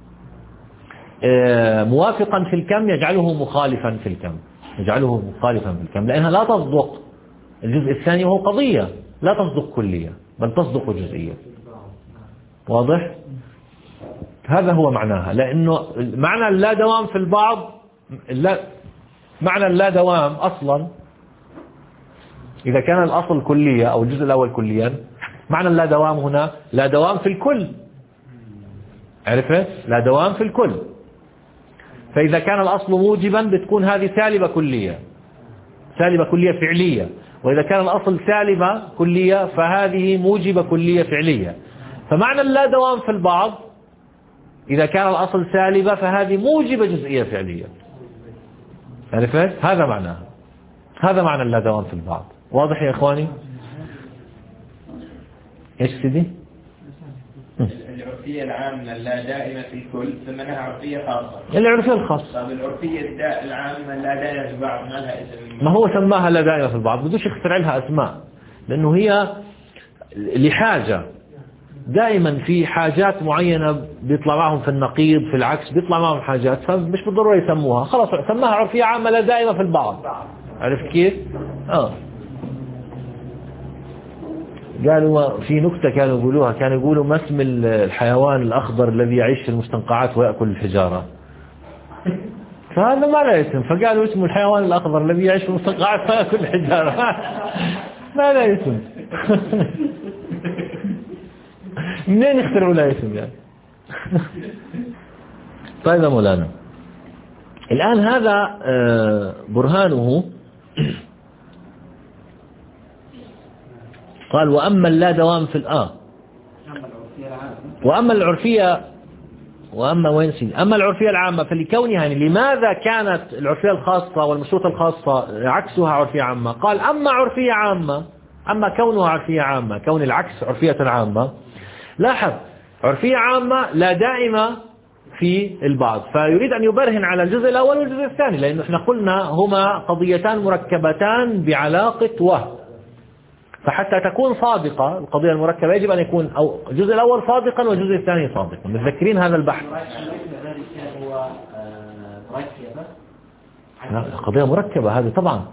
موافقا في الكم يجعله مخالفا في الكم، يجعله مخالفا في الكم، لأنها لا تصدق الجزء الثاني وهو قضية لا تصدق كلية بل تصدق جزئية. واضح؟ هذا هو معناها، لأنه معنى اللا دوام في البعض، لا معنى اللا دوام أصلا إذا كان الأصل كلية أو الجزء الأول كليا، معنى اللا دوام هنا لا دوام في الكل. عرفت؟ لا دوام في الكل. فإذا كان الأصل موجبا بتكون هذه سالبة كلية، سالبة كلية فعلية. وإذا كان الأصل سالبة كلية فهذه موجبة كلية فعلية. فمعنى اللا دوام في البعض إذا كان الأصل سالبة فهذه موجبة جزئية فعلية. عرفت؟ هذا معناه، هذا معنى اللا دوام في البعض. واضح يا إخواني؟ إيش سيدي؟ العرفية العامة لا دائمة في الكل ثم لها عرفية خاصة. العرفية الخاصة. طب العرفية العامة لا دائمة في البعض ما لها اسم؟ ما هو سماها لا دائمة في البعض، بدوش يخترع لها أسماء، لأنه هي لحاجة. دائما في حاجات معينة بيطلع معهم في النقيض، في العكس بيطلع معهم حاجات، فمش بالضرورة يسموها، خلاص سماها عرفية عامة لا دائمة في البعض. عرفت كيف؟ آه. قالوا في نكتة كانوا يقولوها، كانوا يقولوا ما اسم الحيوان الأخضر الذي يعيش في المستنقعات ويأكل الحجارة؟ فهذا ما لا اسم، فقالوا اسم الحيوان الأخضر الذي يعيش في المستنقعات ويأكل الحجارة. ما لا اسم. منين يخترعوا لا اسم يعني؟ طيب يا مولانا، الآن هذا برهانه. قال وأما اللا دوام في الآ وأما العرفية وأما وين سيدي أما العرفية العامة فلكونها، يعني لماذا كانت العرفية الخاصة والمشروطة الخاصة عكسها عرفية عامة؟ قال أما عرفية عامة، أما كونها عرفية عامة، كون العكس عرفية عامة. لاحظ عرفية عامة لا دائمة في البعض، فيريد أن يبرهن على الجزء الأول والجزء الثاني، لأنه احنا قلنا هما قضيتان مركبتان بعلاقة وهم. فحتى تكون صادقة القضية المركبة يجب أن يكون أو الجزء الأول صادقا والجزء الثاني صادقا. متذكرين هذا البحث؟ القضية مركبة هذه طبعا.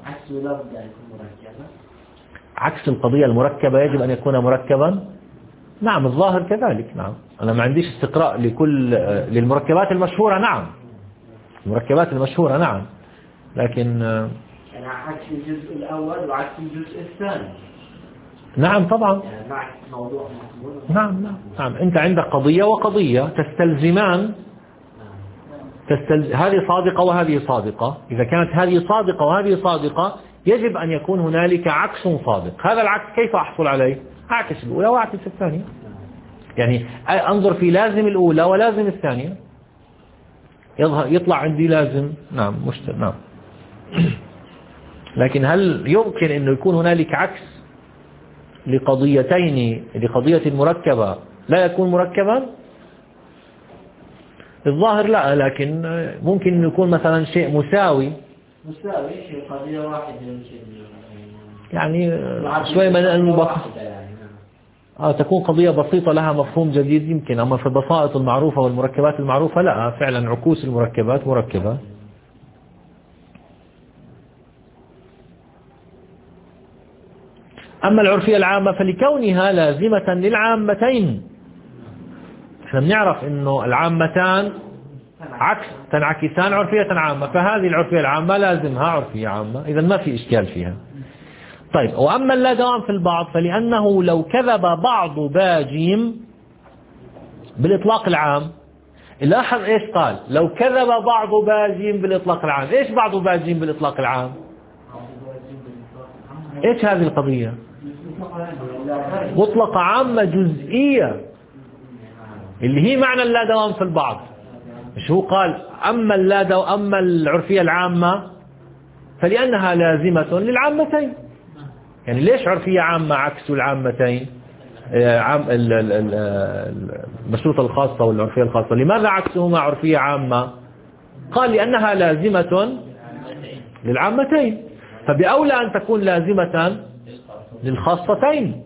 عكس القضية المركبة يجب أن يكون مركبا. نعم الظاهر كذلك. نعم أنا ما عنديش استقراء لكل للمركبات المشهورة. نعم المركبات المشهورة نعم، لكن يعني عكس الجزء الأول وعكس الجزء الثاني. نعم طبعا. نعم نعم نعم أنت عندك قضية وقضية تستلزمان، تستلز... هذه صادقة وهذه صادقة. إذا كانت هذه صادقة وهذه صادقة يجب أن يكون هنالك عكس صادق. هذا العكس كيف أحصل عليه؟ أعكس الأولى وأعكس الثانية. يعني أنظر في لازم الأولى ولازم الثانية، يظهر يطلع عندي لازم. نعم مشت... نعم. لكن هل يمكن أنه يكون هنالك عكس لقضيتين لقضية مركبة لا يكون مركبا؟ الظاهر لا، لكن ممكن أن يكون مثلا شيء مساوي. مساوي شيء قضية واحدة يعني شوي من المبسط. آه تكون قضية بسيطة لها مفهوم جديد يمكن، أما في البسائط المعروفة والمركبات المعروفة لا، فعلا عكوس المركبات مركبة. أما العرفية العامة فلكونها لازمة للعامتين. احنا بنعرف انه العامتان عكس تنعكسان عرفية عامة، فهذه العرفية العامة لازمها عرفية عامة، إذا ما في إشكال فيها. طيب وأما اللا دوام في البعض فلأنه لو كذب بعض باجيم بالإطلاق العام. لاحظ إيش قال؟ لو كذب بعض باجيم بالإطلاق العام. إيش بعض باجيم بالإطلاق العام؟ إيش هذه القضية؟ مطلقة عامة جزئية اللي هي معنى اللا دوام في البعض. مش هو قال أما اللا دو أما العرفية العامة فلأنها لازمة للعامتين. يعني ليش عرفية عامة عكس العامتين؟ عام المشروطة الخاصة والعرفية الخاصة، لماذا عكسهما عرفية عامة؟ قال لأنها لازمة للعامتين، فبأولى أن تكون لازمة للخاصتين.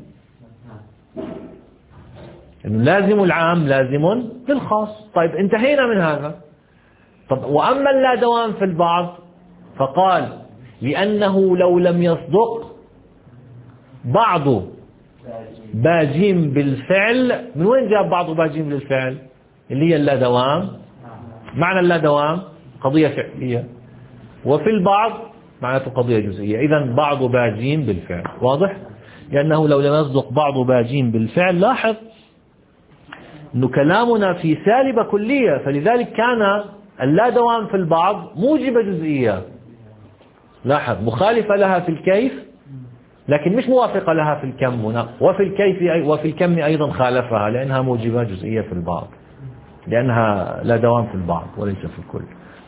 إنه لازم العام لازم للخاص. طيب انتهينا من هذا. طب وأما اللا دوام في البعض فقال لأنه لو لم يصدق بعض باجيم بالفعل. من وين جاب بعض باجيم بالفعل؟ اللي هي اللا دوام. معنى اللا دوام قضية فعلية، وفي البعض معناته قضية جزئية. إذن بعض باجيم بالفعل واضح؟ لأنه لو لم يصدق بعض باجيم بالفعل. لاحظ أنه كلامنا في سالبة كلية، فلذلك كان اللا دوام في البعض موجبة جزئية. لاحظ مخالفة لها في الكيف لكن مش موافقة لها في الكم هنا، وفي الكيف وفي الكم أيضا خالفها لأنها موجبة جزئية في البعض، لأنها لا دوام في البعض وليس في الكل.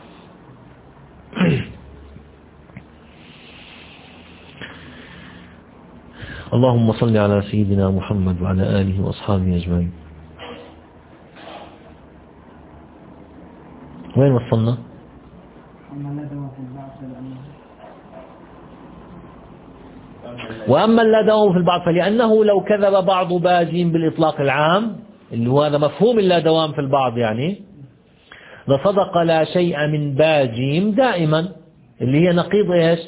اللهم صل على سيدنا محمد وعلى آله وأصحابه أجمعين. وين وصلنا؟ وأما لا دوام في البعض فلأنه لو كذب بعض باجين بالإطلاق العام، اللي هو هذا مفهوم اللا دوام في البعض، يعني لصدق لا شيء من باجيم دائما، اللي هي نقيض إيش؟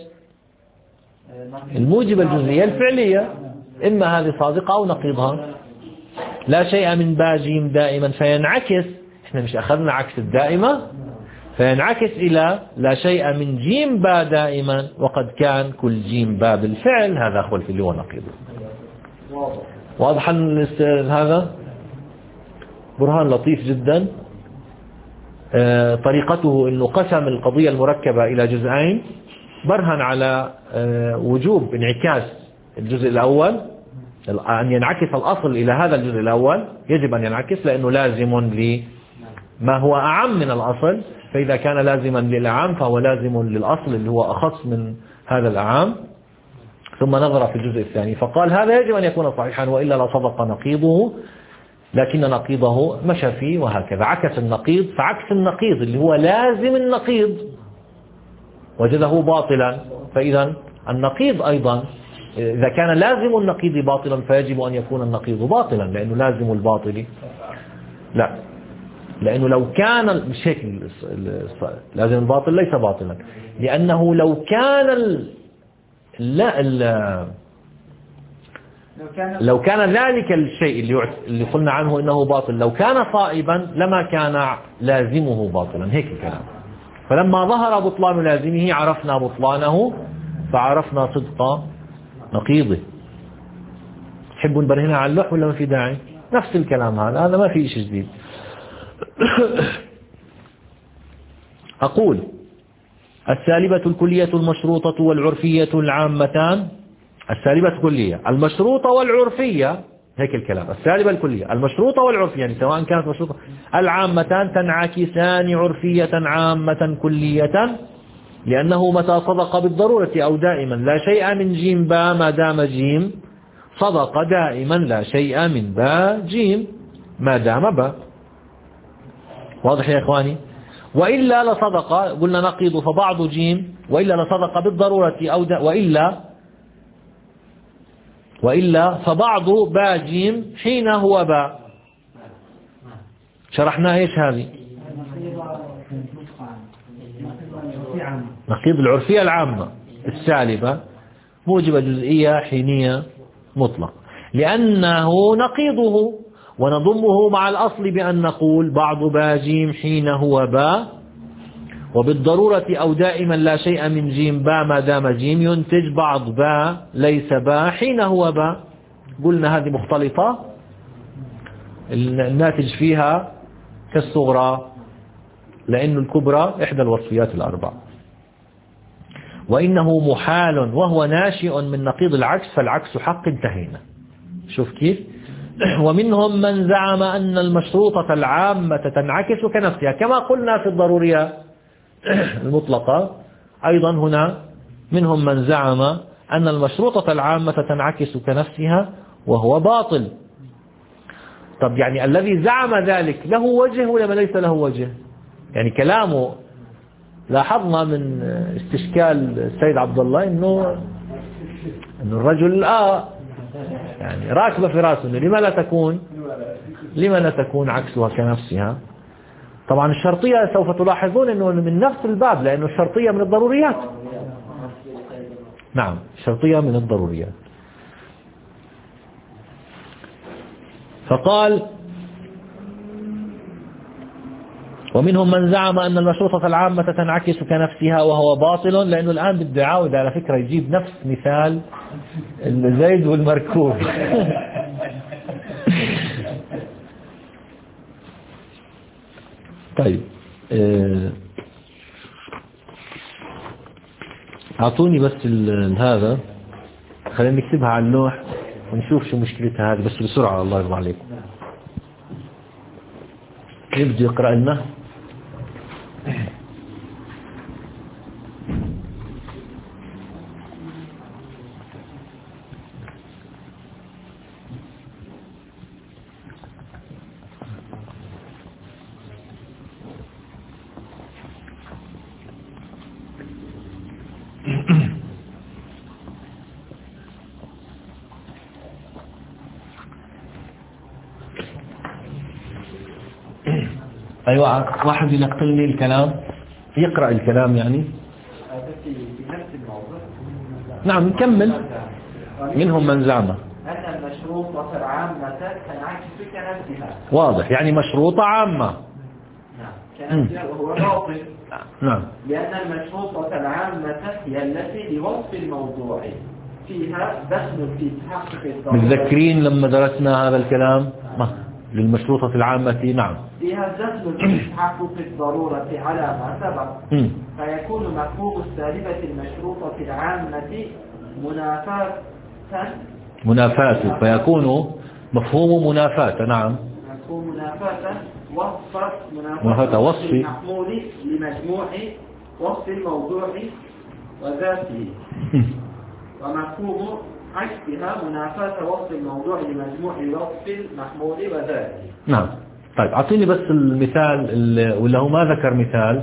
الموجب الجزئية الفعلية، إما هذه صادقة أو نقيضها. لا شيء من باجيم دائما فينعكس، إحنا مش أخذنا عكس الدائمة، فينعكس إلى لا شيء من جيم با دائما، وقد كان كل جيم با بالفعل، هذا هو اللي هو نقيضه. واضح هذا؟ برهان لطيف جدا. آه طريقته أنه قسم القضية المركبة إلى جزئين، برهن على آه وجوب انعكاس الجزء الأول، أن ينعكس الأصل إلى هذا الجزء الأول، يجب أن ينعكس لأنه لازم لما هو أعم من الأصل، فإذا كان لازما للأعام فهو لازم للأصل اللي هو أخص من هذا الأعام. ثم نظر في الجزء الثاني فقال هذا يجب أن يكون صحيحا وإلا لصدق نقيضه، لكن نقيضه مشى فيه، وهكذا عكس النقيض، فعكس النقيض اللي هو لازم النقيض وجده باطلا. فإذا النقيض أيضا إذا كان لازم النقيض باطلا فيجب أن يكون النقيض باطلا، لأنه لازم الباطل لا، لأنه لو كان مش هيك لازم الباطل ليس باطلا، لأنه لو كان ال... لا ال... لو كان ذلك الشيء اللي اللي قلنا عنه إنه باطل لو كان صائبا لما كان لازمه باطلا، هيك الكلام. فلما ظهر بطلان لازمه عرفنا بطلانه فعرفنا صدق نقيضه. تحبوا نبرهنها على اللوح ولا ما في داعي؟ نفس الكلام هذا، هذا ما في شيء جديد. أقول السالبة الكلية المشروطة والعرفية العامتان. السالبة الكلية المشروطة والعرفية، هيك الكلام. السالبة الكلية المشروطة والعرفية، يعني سواء كانت مشروطة العامتان تنعكسان عرفية عامة كلية، لأنه متى صدق بالضرورة أو دائما لا شيء من جيم با ما دام جيم، صدق دائما لا شيء من با جيم ما دام با. واضح يا إخواني؟ وإلا لصدق، قلنا نقيض فبعض جيم، وإلا لصدق بالضرورة أو دا وإلا وإلا فبعض با جيم حين هو با. شرحنا إيش هذه؟ نقيض العرفية العامة السالبة موجبة جزئية حينية مطلق، لأنه نقيضه، ونضمه مع الأصل بأن نقول بعض با جيم حين هو با، وبالضرورة أو دائما لا شيء من جيم با ما دام جيم ينتج بعض با ليس با حين هو با. قلنا هذه مختلطة الناتج فيها كالصغرى، لأن الكبرى إحدى الوصفيات الأربع. وإنه محال وهو ناشئ من نقيض العكس، فالعكس حق انتهينا. شوف كيف؟ ومنهم من زعم أن المشروطة العامة تنعكس كنفسها، كما قلنا في الضرورية المطلقة. أيضا هنا منهم من زعم أن المشروطة العامة تنعكس كنفسها وهو باطل. طب يعني الذي زعم ذلك له وجه ولا ليس له وجه؟ يعني كلامه لاحظنا من استشكال السيد عبد الله انه انه الرجل آه يعني راكبة في راسه، لما لا تكون لما لا تكون عكسها كنفسها. طبعا الشرطية سوف تلاحظون انه من نفس الباب، لانه الشرطية من الضروريات. نعم الشرطية من الضروريات. فقال ومنهم من زعم أن المشروطة العامة تنعكس كنفسها وهو باطل، لأنه الآن بده يعاود على فكرة يجيب نفس مثال الزيد والمركوب. طيب أعطوني بس هذا خلينا نكتبها على اللوح ونشوف شو مشكلتها هذه، بس بسرعة الله يرضى عليكم. يبدو يقرأ لنا. أيوة، واحد ينقل لي الكلام، يقرأ الكلام يعني. نعم نكمل. منهم من زعم أن المشروطة العامة تنعكس كنفسها. واضح، يعني مشروطة عامة. نعم كنفسها وهو باطل. نعم. لأن المشروطة العامة هي التي لوصف الموضوع فيها دخل في تحقق الضرورة. متذكرين لما درسنا هذا الكلام؟ ما للمشروطة العامة. نعم. فيها دخل في تحقق الضرورة على ما سبق. م. فيكون مفهوم السالبة المشروطة العامة منافاة منافاة فيكون مفهوم منافاة. نعم. مفهوم منافاة وصف منافاة وصف المحمول لمجموع وصف الموضوع وذاته. ومفهوم عكسها منافاة وصف الموضوع لمجموع وصف المحمول وذاته. نعم. طيب أعطيني بس المثال اللي ولا هو ما ذكر مثال.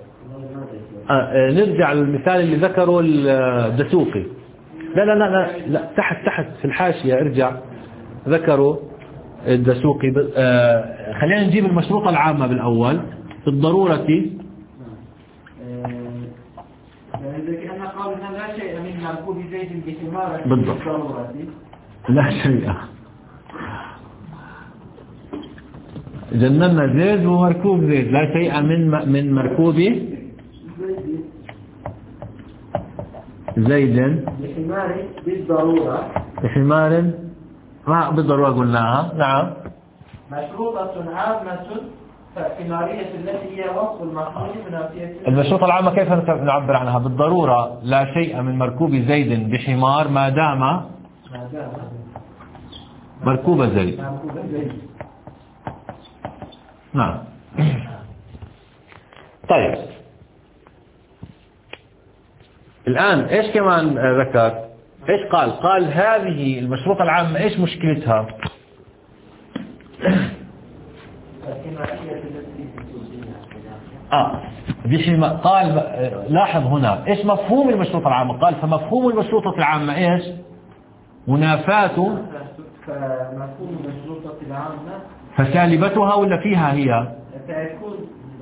آه نرجع للمثال اللي ذكره الدسوقي. لا لا لا لا, لا تحت تحت في الحاشية ارجع. ذكروا الدسوقي. آه خلينا نجيب المشروطة العامة بالأول. في الضرورة لكن قال إن لا شيء من مركوب زيد بثمارة بالضبط. لا شيء. جننا زيد ومركوب زيد. لا شيء من من مركوب زيد بحمار بالضرورة. بحمار ما بالضرورة قلناها. نعم. مشروطة عامة فالحمارية التي هي وصف المحمول منافية. المشروطة العامة كيف نعبر عنها؟ بالضرورة لا شيء من مركوب زيد بحمار ما دام مركوب زيد. نعم. طيب الآن إيش كمان ذكر؟ إيش قال؟ قال هذه المشروطة العامة إيش مشكلتها؟ آه بحما قال. لاحظ هنا إيش مفهوم المشروطة العامة؟ قال فمفهوم المشروطة العامة إيش؟ منافاة. فمفهوم المشروطة العامة فسالبتها ولا فيها هي؟ فيكون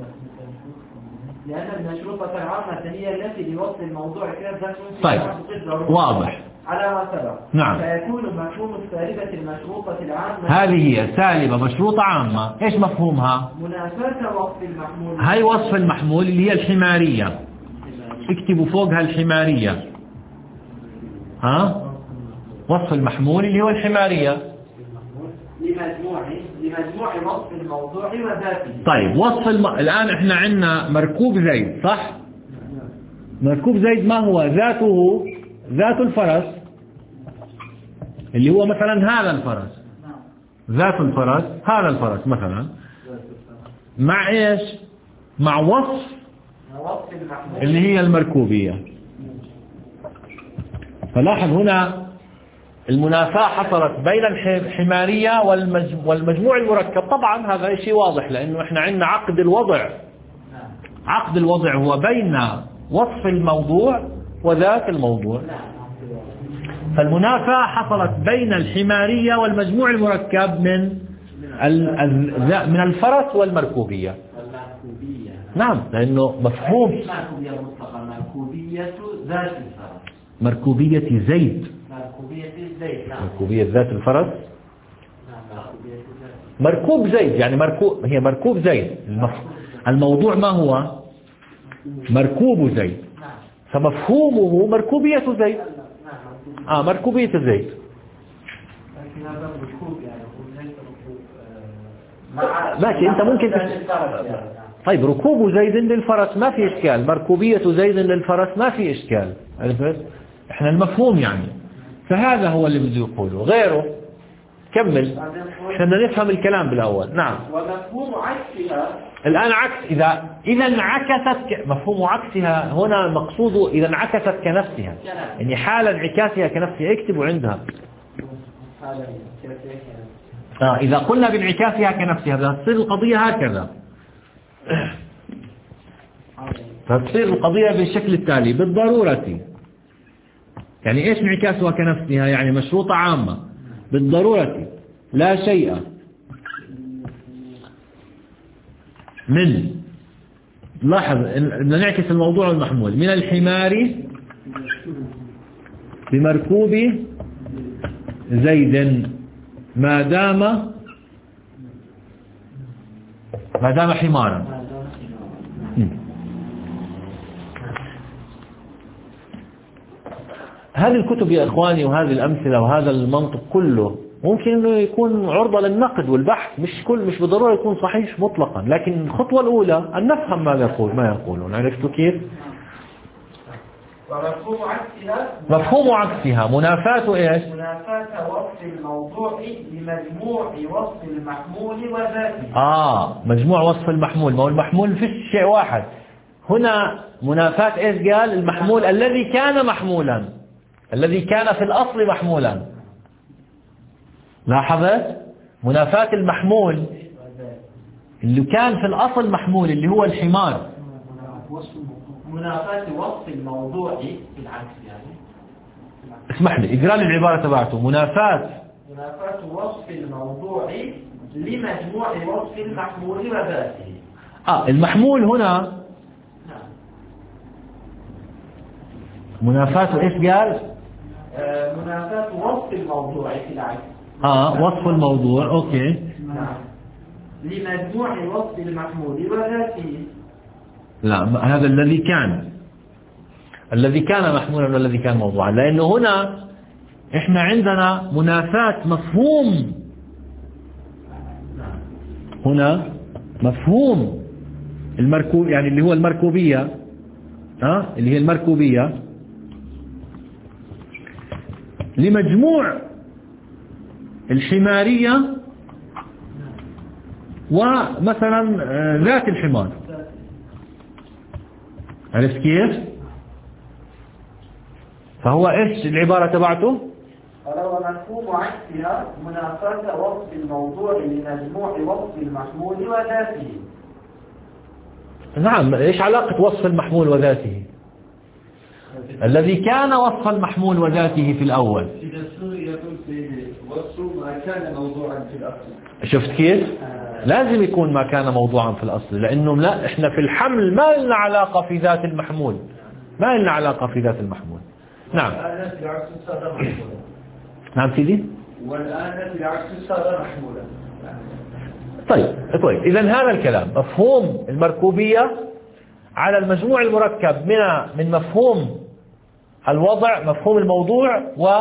لأن المشروطة العامة هي التي لوصف الموضوع كذا. طيب واضح على ما سبق. نعم. فيكون مفهوم السالبة المشروطة العامة. هذه هي سالبة مشروطة عامة. إيش مفهومها؟ منافاة وصف المحمول. هاي وصف المحمول اللي هي الحمارية. اكتبوا فوقها الحمارية. ها وصف المحمول اللي هو الحمارية لمجموع لمجموع وصف الموضوع وذاته. طيب وصف الم... الآن احنا عندنا مركوب زيد صح؟ مركوب زيد ما هو؟ ذاته ذات الفرس اللي هو مثلا هذا الفرس. ذات الفرس هذا الفرس مثلا مع ايش؟ مع وصف اللي هي المركوبية. فلاحظ هنا المنافاة حصلت بين الحمارية والمجموع المركب. طبعا هذا شيء واضح لأنه احنا عندنا عقد الوضع. عقد الوضع هو بين وصف الموضوع وذات الموضوع. فالمنافاة حصلت بين الحمارية والمجموع المركب من من الفرس والمركوبية. نعم لأنه مفهوم مركوبية ذات الفرس. مركوبية زيد. مركوبية ذات الفرس. مركوب زيد يعني مركوب هي مركوب زيد. الموضوع ما هو؟ مركوب زيد. فمفهومه مركوبية زيد. آه مركوبية زيد. ماشي أنت ممكن تس... طيب ركوب زيد للفرس ما في إشكال. مركوبية زيد للفرس ما في إشكال. عرفت؟ إحنا المفهوم يعني فهذا هو اللي بده يقوله. غيره كمل عشان نفهم الكلام بالأول. نعم. ومفهوم عكسها الآن عكس، إذا إذا انعكست ك... مفهوم عكسها هنا مقصوده إذا انعكست كنفسها، يعني حال انعكاسها كنفسها. اكتبوا عندها. آه إذا قلنا بانعكاسها كنفسها فتصير القضية هكذا. فتصير القضية بالشكل التالي: بالضرورة، يعني إيش انعكاسها كنفسها؟ يعني مشروطة عامة. بالضرورة لا شيء من، لاحظ بدنا نعكس الموضوع المحمول، من الحمار بمركوب زيد ما دام ما دام حمارا. هذه الكتب يا إخواني وهذه الأمثلة وهذا المنطق كله ممكن أنه يكون عرضة للنقد والبحث، مش كل مش بالضرورة يكون صحيح مطلقا، لكن الخطوة الأولى أن نفهم ماذا يقول ما يقولون. عرفتوا كيف؟ ومفهوم عكسها مفهوم عكسها منافاة إيش؟ منافاة وصف الموضوع لمجموع وصف المحمول وذاته. آه مجموع وصف المحمول، ما هو المحمول في شيء واحد. هنا منافاة إيش قال؟ المحمول الذي كان محمولا، الذي كان في الأصل محمولا. لاحظت؟ منافاة المحمول اللي كان في الأصل محمول اللي هو الحمار. منافاة وصف الموضوع في العكس يعني. اسمح لي اقرأ لي العبارة تبعته. منافاة منافاة وصف الموضوع لمجموع وصف المحمول وذاته. آه المحمول هنا منافاة ايش قال؟ آه منافاة وصف الموضوع في العكس. اه وصف الموضوع اوكي. نعم. لمجموع وصف المحمول وذاته. لا هذا الذي كان الذي كان محمولا والذي كان موضوعا، لأنه هنا احنا عندنا منافاة مفهوم، هنا مفهوم المركوب يعني اللي هو المركوبية، ها آه اللي هي المركوبية لمجموع الحمارية ومثلا ذات الحمار. عرفت كيف؟ فهو ايش العبارة تبعته؟ فلو مفهوم عكسها منافاة وصف الموضوع لمجموع وصف المحمول وذاته. نعم. ايش علاقة وصف المحمول وذاته؟ الذي كان وصف المحمول وذاته في الأول. إذا سوري يقول في وصف ما كان موضوعا في الأصل. شفت كيف؟ لازم يكون ما كان موضوعا في الأصل، لأنه لا احنا في الحمل ما لنا علاقة في ذات المحمول، ما لنا علاقة في ذات المحمول. نعم. والآن في العكس صار محمولا. نعم سيدي. والآن في العكس صار محمولا. طيب كويس. إذا هذا الكلام مفهوم المركوبية على المجموع المركب من من مفهوم الوضع، مفهوم الموضوع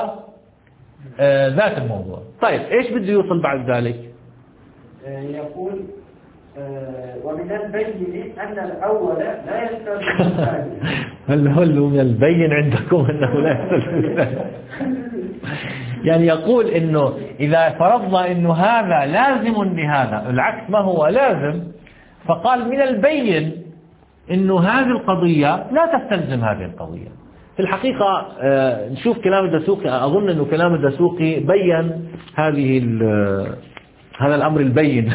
وذات الموضوع. طيب ايش بده يوصل بعد ذلك؟ يقول ومن البين أن الأول لا يستلزم الثاني. هل هو من البين عندكم أنه لا يستلزم الثاني؟ يعني يقول إنه إذا فرضنا إنه هذا لازم لهذا، العكس ما هو لازم، فقال من البين إنه هذه القضية لا تستلزم هذه القضية. في الحقيقة نشوف كلام الدسوقي، أظن إنه كلام الدسوقي بين هذه هذا الأمر البين.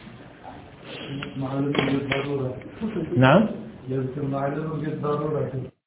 معلومة بالضرورة. نعم. يذكر معلومة بالضرورة.